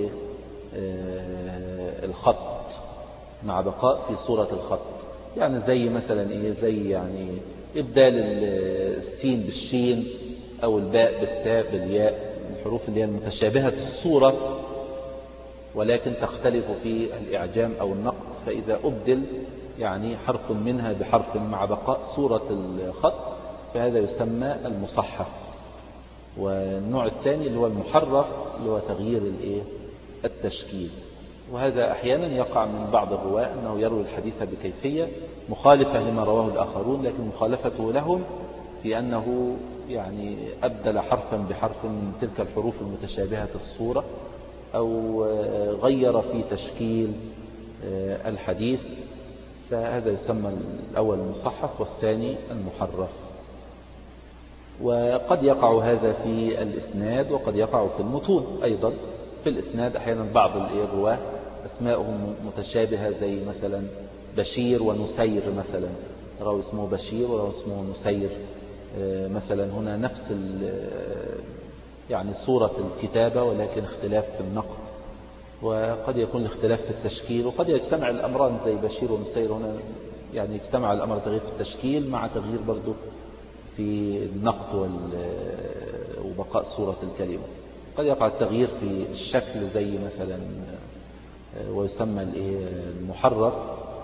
الخط، مع بقاء في صورة الخط. يعني زي مثلا إيه؟ زي يعني إبدال السين بالشين أو الباء بالتاء بالياء، الحروف اللي هي المتشابهة الصورة ولكن تختلف في الإعجام أو النقط. فإذا أبدل يعني حرف منها بحرف مع بقاء صورة الخط فهذا يسمى المصحف. والنوع الثاني اللي هو المحرف اللي هو تغيير الإيه؟ التشكيل. وهذا أحيانا يقع من بعض الرواة أنه يروي الحديث بكيفية مخالفة لما رواه الآخرون، لكن مخالفته لهم في أنه يعني أبدل حرفا بحرف من تلك الحروف المتشابهة الصورة، أو غير في تشكيل الحديث. فهذا يسمى الأول المصحف والثاني المحرف. وقد يقع هذا في الإسناد وقد يقع في المتون أيضا. في الإسناد أحيانا بعض الرواة أسماءهم متشابهة، زي مثلا بشير ونسير مثلا، راوي اسمه بشير وراوي اسمه نسير مثلا. هنا نفس يعني صورة الكتابة ولكن اختلاف في النقد، وقد يكون الاختلاف في التشكيل، وقد يجتمع الأمران زي بشير ونسير. هنا يعني يجتمع الأمر تغيير في التشكيل مع تغيير برضو في النقد وبقاء صورة الكلمة. قد يقع التغيير في الشكل زي مثلا ويسمى المحرف،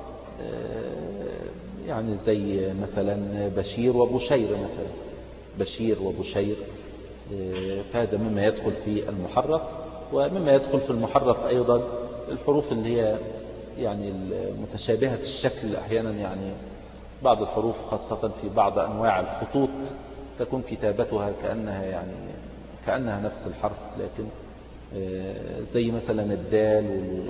يعني زي مثلا بشير وبشير مثلا، بشير وبشير. فهذا مما يدخل في المحرف. ومما يدخل في المحرف أيضا الحروف اللي هي يعني متشابهة الشكل. أحيانا يعني بعض الحروف خاصة في بعض أنواع الخطوط تكون كتابتها كأنها يعني كأنها نفس الحرف، لكن زي مثلا الدال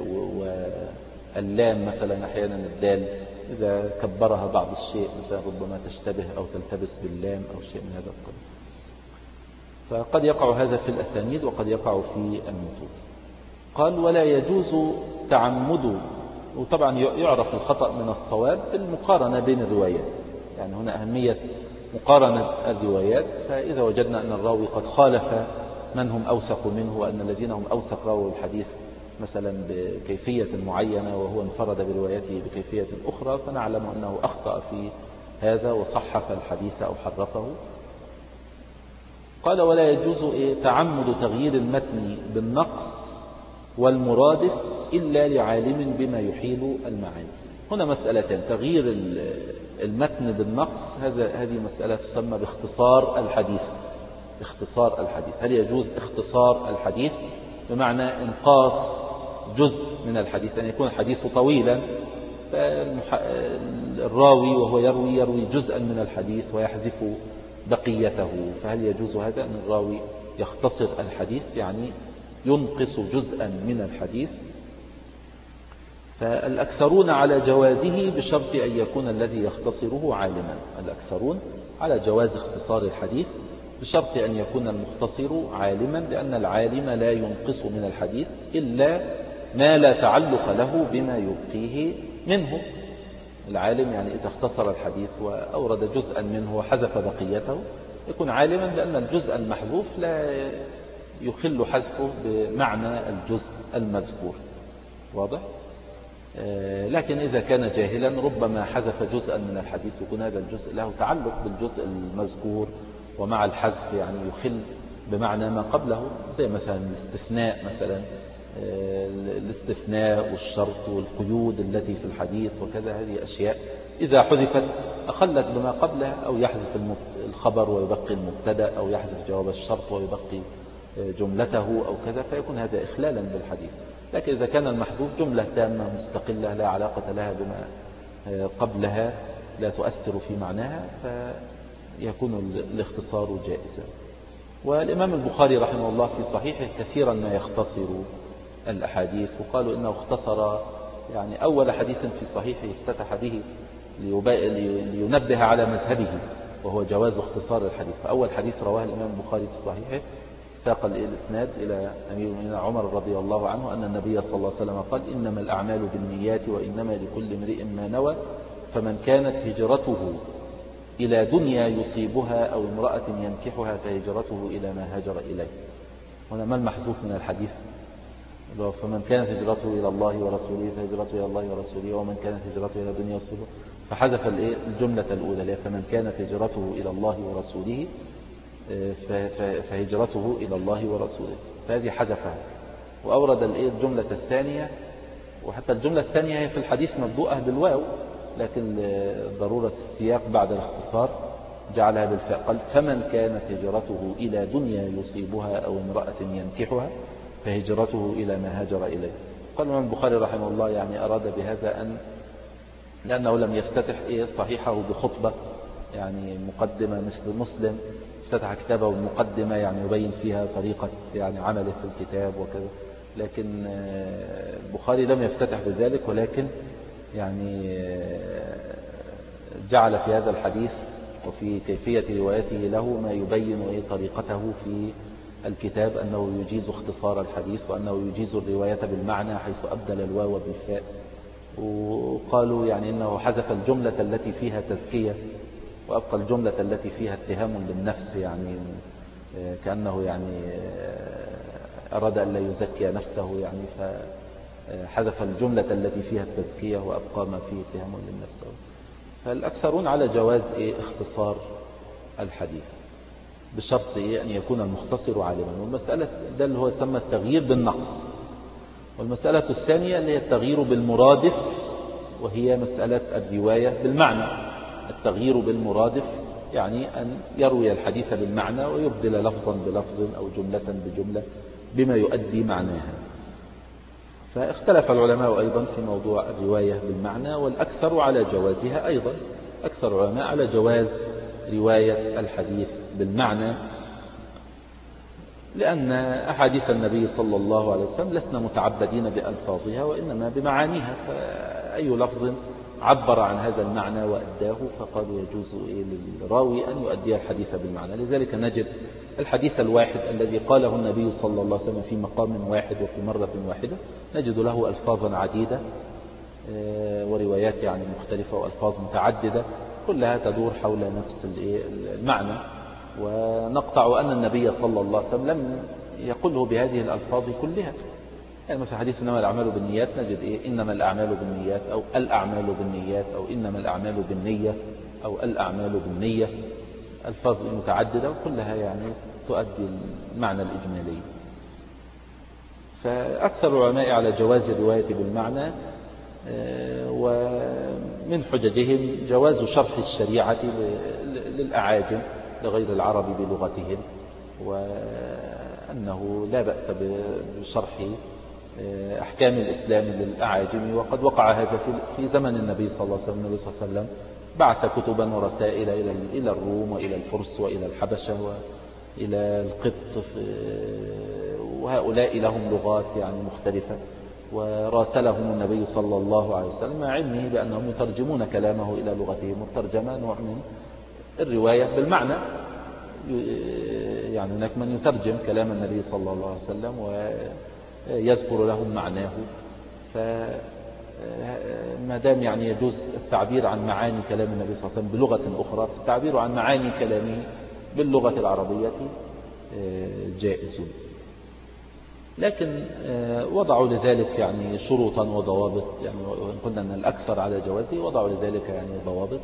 واللام مثلا. أحيانا الدال إذا كبرها بعض الشيء مثلا ربما تشتبه أو تلتبس باللام أو شيء من هذا القبيل. فقد يقع هذا في الأسانيد وقد يقع في المتون. قال ولا يجوز تعمد. وطبعا يعرف الخطأ من الصواب بالمقارنة بين الروايات، يعني هنا أهمية مقارنة الروايات. فإذا وجدنا أن الراوي قد خالف من هم أوثق منه، وأن الذين هم أوثق رووا الحديث مثلا بكيفية معينة وهو انفرد بروايته بكيفية أخرى، فنعلم أنه أخطأ في هذا وصحف الحديث أو حرفه. قال ولا يجوز تعمد تغيير المتن بالنقص والمرادف إلا لعالم بما يحيل المعاني. هنا مسألتين: تغيير المتن بالنقص، هذا هذه مسألة تسمى باختصار الحديث. اختصار الحديث، هل يجوز اختصار الحديث بمعنى إنقاص جزء من الحديث، أن يعني يكون الحديث طويلا فالراوي وهو يروي يروي جزءا من الحديث ويحذف بقيته، فهل يجوز هذا أن الراوي يختصر الحديث يعني ينقص جزءا من الحديث؟ فالأكثرون على جوازه بشرط أن يكون الذي يختصره عالما. الأكثرون على جواز اختصار الحديث بشرط أن يكون المختصر عالما، لأن العالم لا ينقص من الحديث إلا ما لا تعلق له بما يبقيه منه. العالم يعني إذا اختصر الحديث وأورد جزءا منه وحذف بقيته يكون عالما، لأن الجزء المحذوف لا يخل حذفه بمعنى الجزء المذكور. واضح؟ لكن إذا كان جاهلا ربما حذف جزءا من الحديث ويكون هذا الجزء له تعلق بالجزء المذكور، ومع الحذف يعني يخل بمعنى ما قبله، زي مثلا الاستثناء مثلا الاستثناء والشرط والقيود التي في الحديث وكذا. هذه أشياء إذا حذفت أخلت بما قبلها، أو يحذف الخبر ويبقي المبتدأ، أو يحذف جواب الشرط ويبقي جملته أو كذا، فيكون هذا إخلالا بالحديث. لكن إذا كان المحذوف جملة تامة مستقلة لا علاقة لها بما قبلها، لا تؤثر في معناها، فيكون الاختصار جائزا. والإمام البخاري رحمه الله في صحيحه كثيرا ما يختصر الأحاديث، وقالوا إنه اختصر يعني أول حديث في صحيحه افتتح به لينبه على مذهبه، وهو جواز اختصار الحديث. فأول حديث رواه الإمام البخاري في صحيحه ساق الإسناد إلى أمير المؤمنين عمر رضي الله عنه أن النبي صلى الله عليه وسلم قال: إنما الأعمال بالنيات وإنما لكل امرئ ما نوى، فمن كانت هجرته إلى دنيا يصيبها أو امرأة ينكحها فهجرته إلى ما هاجر إليه. هنا ما المحذوف من الحديث؟ فمن كانت هجرته إلى الله ورسوله فهجرته إلى الله ورسوله، ومن كانت هجرته إلى دنيا يصيبها، فحذف الجملة الأولى فمن كانت هجرته إلى الله ورسوله فهجرته إلى الله ورسوله، فهذه حذفها. وأورد الجملة الثانية، وحتى الجملة الثانية هي في الحديث مبدوءة بالواو، لكن ضرورة السياق بعد الاختصار جعلها بالفاء. قال: فمن كانت هجرته إلى دنيا يصيبها أو امرأة ينكحها فهجرته إلى ما هاجر إليه. قال الإمام البخاري رحمه الله يعني أراد بهذا أن لأنه لم يفتتح صحيحه بخطبة يعني مقدمة مثل مسلم، افتتح كتابه بمقدمة يعني يبين فيها طريقة يعني عمله في الكتاب وكذا، لكن البخاري لم يفتتح بذلك، ولكن يعني جعل في هذا الحديث وفي كيفية روايته له ما يبين ايه طريقته في الكتاب، أنه يجيز اختصار الحديث، وأنه يجيز الرواية بالمعنى حيث أبدل الواو بالفاء. وقالوا يعني أنه حذف الجملة التي فيها تزكية وأبقى الجملة التي فيها اتهام للنفس، يعني كأنه يعني أراد أن لا يزكي نفسه، يعني فحذف الجملة التي فيها التزكية وأبقى ما فيه اتهام للنفس. فالأكثرون على جواز إيه اختصار الحديث بشرط إيه أن يكون المختصر عالما. والمسألة ده اللي هو يسمى التغيير بالنقص. والمسألة الثانية اللي هي التغيير بالمرادف، وهي مسألة الرواية بالمعنى. التغيير بالمرادف يعني أن يروي الحديث بالمعنى ويبدل لفظا بلفظ أو جملة بجملة بما يؤدي معناها. فاختلف العلماء أيضا في موضوع الرواية بالمعنى، والأكثر على جوازها أيضا. أكثر العلماء على جواز رواية الحديث بالمعنى، لأن أحاديث النبي صلى الله عليه وسلم لسنا متعبدين بألفاظها وإنما بمعانيها، فأي لفظ عبر عن هذا المعنى وأداه فقالوا يجوز للراوي أن يؤدي الحديث بالمعنى. لذلك نجد الحديث الواحد الذي قاله النبي صلى الله عليه وسلم في مقام واحد وفي مرة واحدة نجد له ألفاظا عديدة وروايات يعني مختلفة وألفاظ متعددة كلها تدور حول نفس المعنى. ونقطع أن النبي صلى الله عليه وسلم لم يقله بهذه الألفاظ كلها. يعني مثلا حديث إنما الأعمال بالنيات نجد إيه إنما الأعمال بالنيات، أو الأعمال بالنيات، أو إنما الأعمال بالنية، أو الأعمال بالنية، ألفاظ متعددة وكلها يعني تؤدي المعنى الإجمالي. فأكثر العلماء على جواز الرواية بالمعنى، ومن حججهم جواز شرح الشريعة للأعاجم لغير العرب بلغتهم، أنه لا بأس بشرح أحكام الإسلام للأعاجم، وقد وقع هذا في زمن النبي صلى الله عليه وسلم. النبي صلى الله عليه وسلم بعث كتبا ورسائل إلى الروم وإلى الفرس وإلى الحبشة وإلى القبط، وهؤلاء لهم لغات يعني مختلفة، وراسلهم النبي صلى الله عليه وسلم مع علمه بأنهم يترجمون كلامه إلى لغتهم، والترجمة نوع من الرواية بالمعنى. يعني هناك من يترجم كلام النبي صلى الله عليه وسلم ويذكر لهم معناه، فما دام يعني يجوز التعبير عن معاني كلام النبي صلى الله عليه وسلم بلغة أخرى، فالتعبير عن معاني كلامه باللغة العربية جائز. لكن وضعوا لذلك يعني شروطا وضوابط، يعني وإن قلنا أن الأكثر على جوازه وضعوا لذلك يعني ضوابط،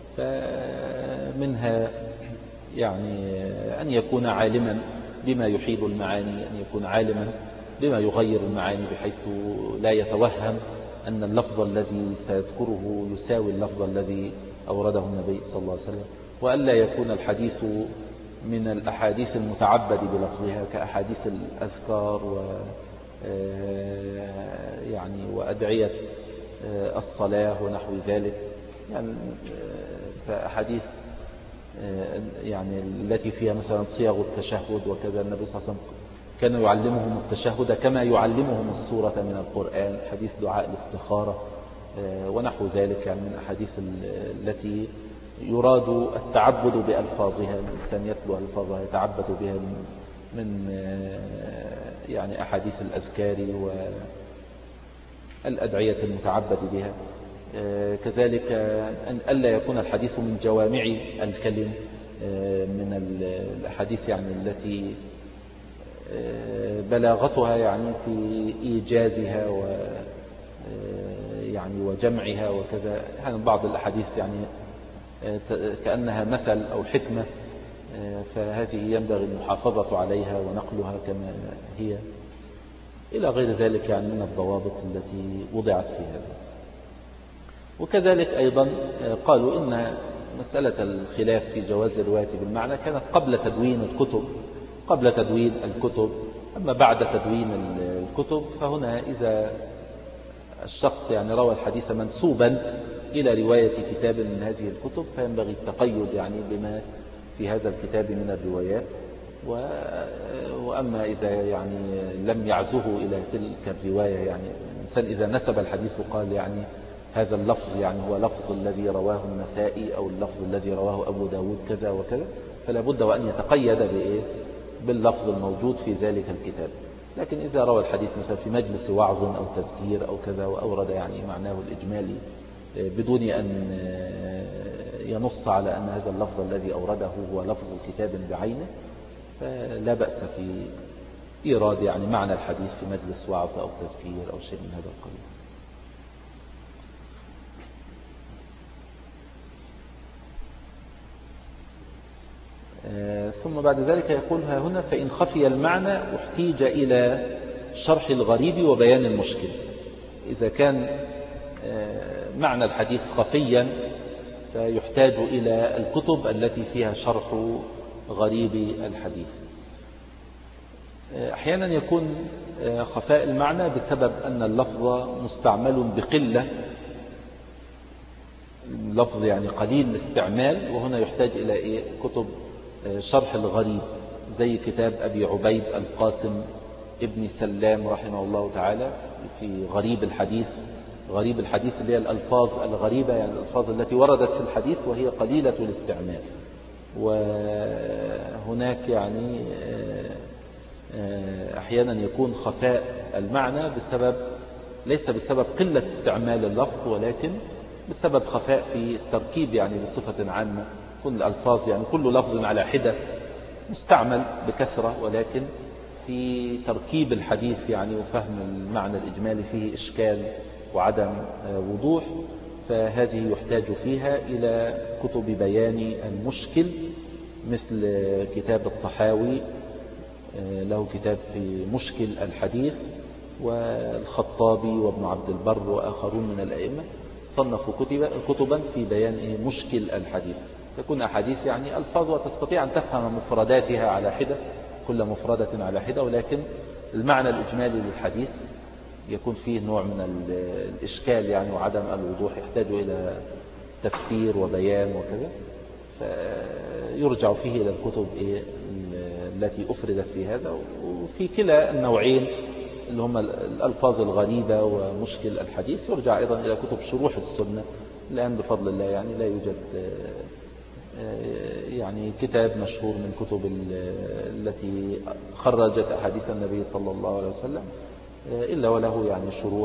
فمنها يعني أن يكون عالما بما يحيل المعاني، أن يكون عالما بما يغير المعاني بحيث لا يتوهم أن اللفظ الذي سيذكره يساوي اللفظ الذي أورده النبي صلى الله عليه وسلم، وألا يكون الحديث من الأحاديث المتعبد بلفظها كأحاديث الأذكار و يعني وأدعية الصلاة ونحو ذلك، يعني فأحاديث يعني التي فيها مثلا صيغ التشهد وكذا. النبي صلى الله عليه وسلم كان يعلمهم التشهد كما يعلمهم السورة من القرآن، حديث دعاء الاستخارة ونحو ذلك، يعني من الأحاديث التي يراد التعبد بألفاظها، الإنسان يتلو ألفاظها يتعبد بها من يعني أحاديث الأذكار والأدعية المتعبد بها. كذلك أن ألا يكون الحديث من جوامع الكلم، من الأحاديث يعني التي بلاغتها يعني في إيجازها و يعني وجمعها وكذا. يعني بعض الأحاديث يعني كأنها مثل أو حكمة، فهذه ينبغي المحافظة عليها ونقلها كما هي إلى غير ذلك يعني من الضوابط التي وضعت في هذا. وكذلك أيضا قالوا إن مسألة الخلاف في جواز الرواية بالمعنى كانت قبل تدوين الكتب قبل تدوين الكتب أما بعد تدوين الكتب فهنا إذا الشخص يعني روى الحديث منسوبا إلى رواية كتاب من هذه الكتب فينبغي التقيد يعني بما في هذا الكتاب من الروايات. وأما إذا يعني لم يعزه إلى تلك الرواية، يعني الإنسان إذا نسب الحديث وقال يعني هذا اللفظ يعني هو لفظ الذي رواه النسائي أو اللفظ الذي رواه أبو داود كذا وكذا، فلا بد وأن يتقيد بإيه؟ باللفظ الموجود في ذلك الكتاب. لكن إذا روى الحديث مثلا في مجلس وعظ أو تذكير أو كذا وأورد يعني معناه الإجمالي بدون أن ينص على أن هذا اللفظ الذي أورده هو لفظ كتاب بعينه، فلا بأس في إيراد يعني معنى الحديث في مجلس وعظ أو تذكير أو شيء من هذا القبيل. ثم بعد ذلك يقول ها هنا فإن خفي المعنى احتيج إلى شرح الغريب وبيان المشكل. إذا كان معنى الحديث خفيا فيحتاج إلى الكتب التي فيها شرح غريب الحديث. أحيانا يكون خفاء المعنى بسبب أن اللفظ مستعمل بقلة، اللفظ يعني قليل الاستعمال، وهنا يحتاج إلى إيه؟ كتب شرح الغريب زي كتاب أبي عبيد القاسم ابن سلام رحمه الله تعالى في غريب الحديث. غريب الحديث اللي هي الألفاظ الغريبة، يعني الألفاظ التي وردت في الحديث وهي قليلة الاستعمال. وهناك يعني أحيانا يكون خفاء المعنى بسبب ليس بسبب قلة استعمال اللفظ، ولكن بسبب خفاء في التركيب يعني بصفة عامة. كل الألفاظ يعني كل لفظ على حدة مستعمل بكثرة، ولكن في تركيب الحديث يعني وفهم المعنى الإجمالي فيه إشكال وعدم وضوح، فهذه يحتاج فيها إلى كتب بيان المشكل مثل كتاب الطحاوي له كتاب في مشكل الحديث، والخطابي وابن عبد البر وآخرون من الأئمة صنفوا كتبا في بيان مشكل الحديث. تكون أحاديث يعني ألفاظ وتستطيع أن تفهم مفرداتها على حدة، كل مفردة على حدة، ولكن المعنى الإجمالي للحديث يكون فيه نوع من الإشكال يعني وعدم الوضوح، يحتاج إلى تفسير وبيان وكذا، فيرجع فيه إلى الكتب التي أفردت في هذا. وفي كلا النوعين اللي هم الألفاظ الغريبة ومشكل الحديث يرجع أيضا إلى كتب شروح السنة. الآن بفضل الله يعني لا يوجد يعني كتاب مشهور من كتب التي خرجت أحاديث النبي صلى الله عليه وسلم إلا وله يعني شروح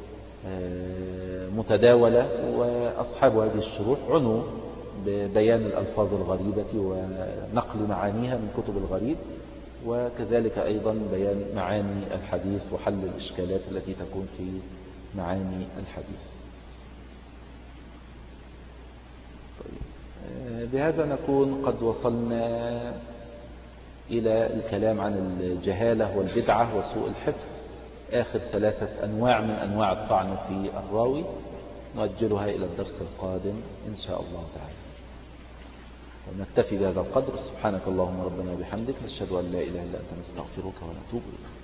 متداولة، وأصحاب هذه الشروح عنوا ببيان الألفاظ الغريبة ونقل معانيها من كتب الغريب، وكذلك أيضا بيان معاني الحديث وحل الإشكالات التي تكون في معاني الحديث. طيب، بهذا نكون قد وصلنا إلى الكلام عن الجهالة والبدعة وسوء الحفظ، آخر ثلاثة أنواع من أنواع الطعن في الراوي، نؤجلها إلى الدرس القادم إن شاء الله تعالى. ونكتفي بهذا القدر. سبحانك اللهم ربنا وبحمدك، نشهد أن لا إله إلا أنت، نستغفرك ونتوب إليك.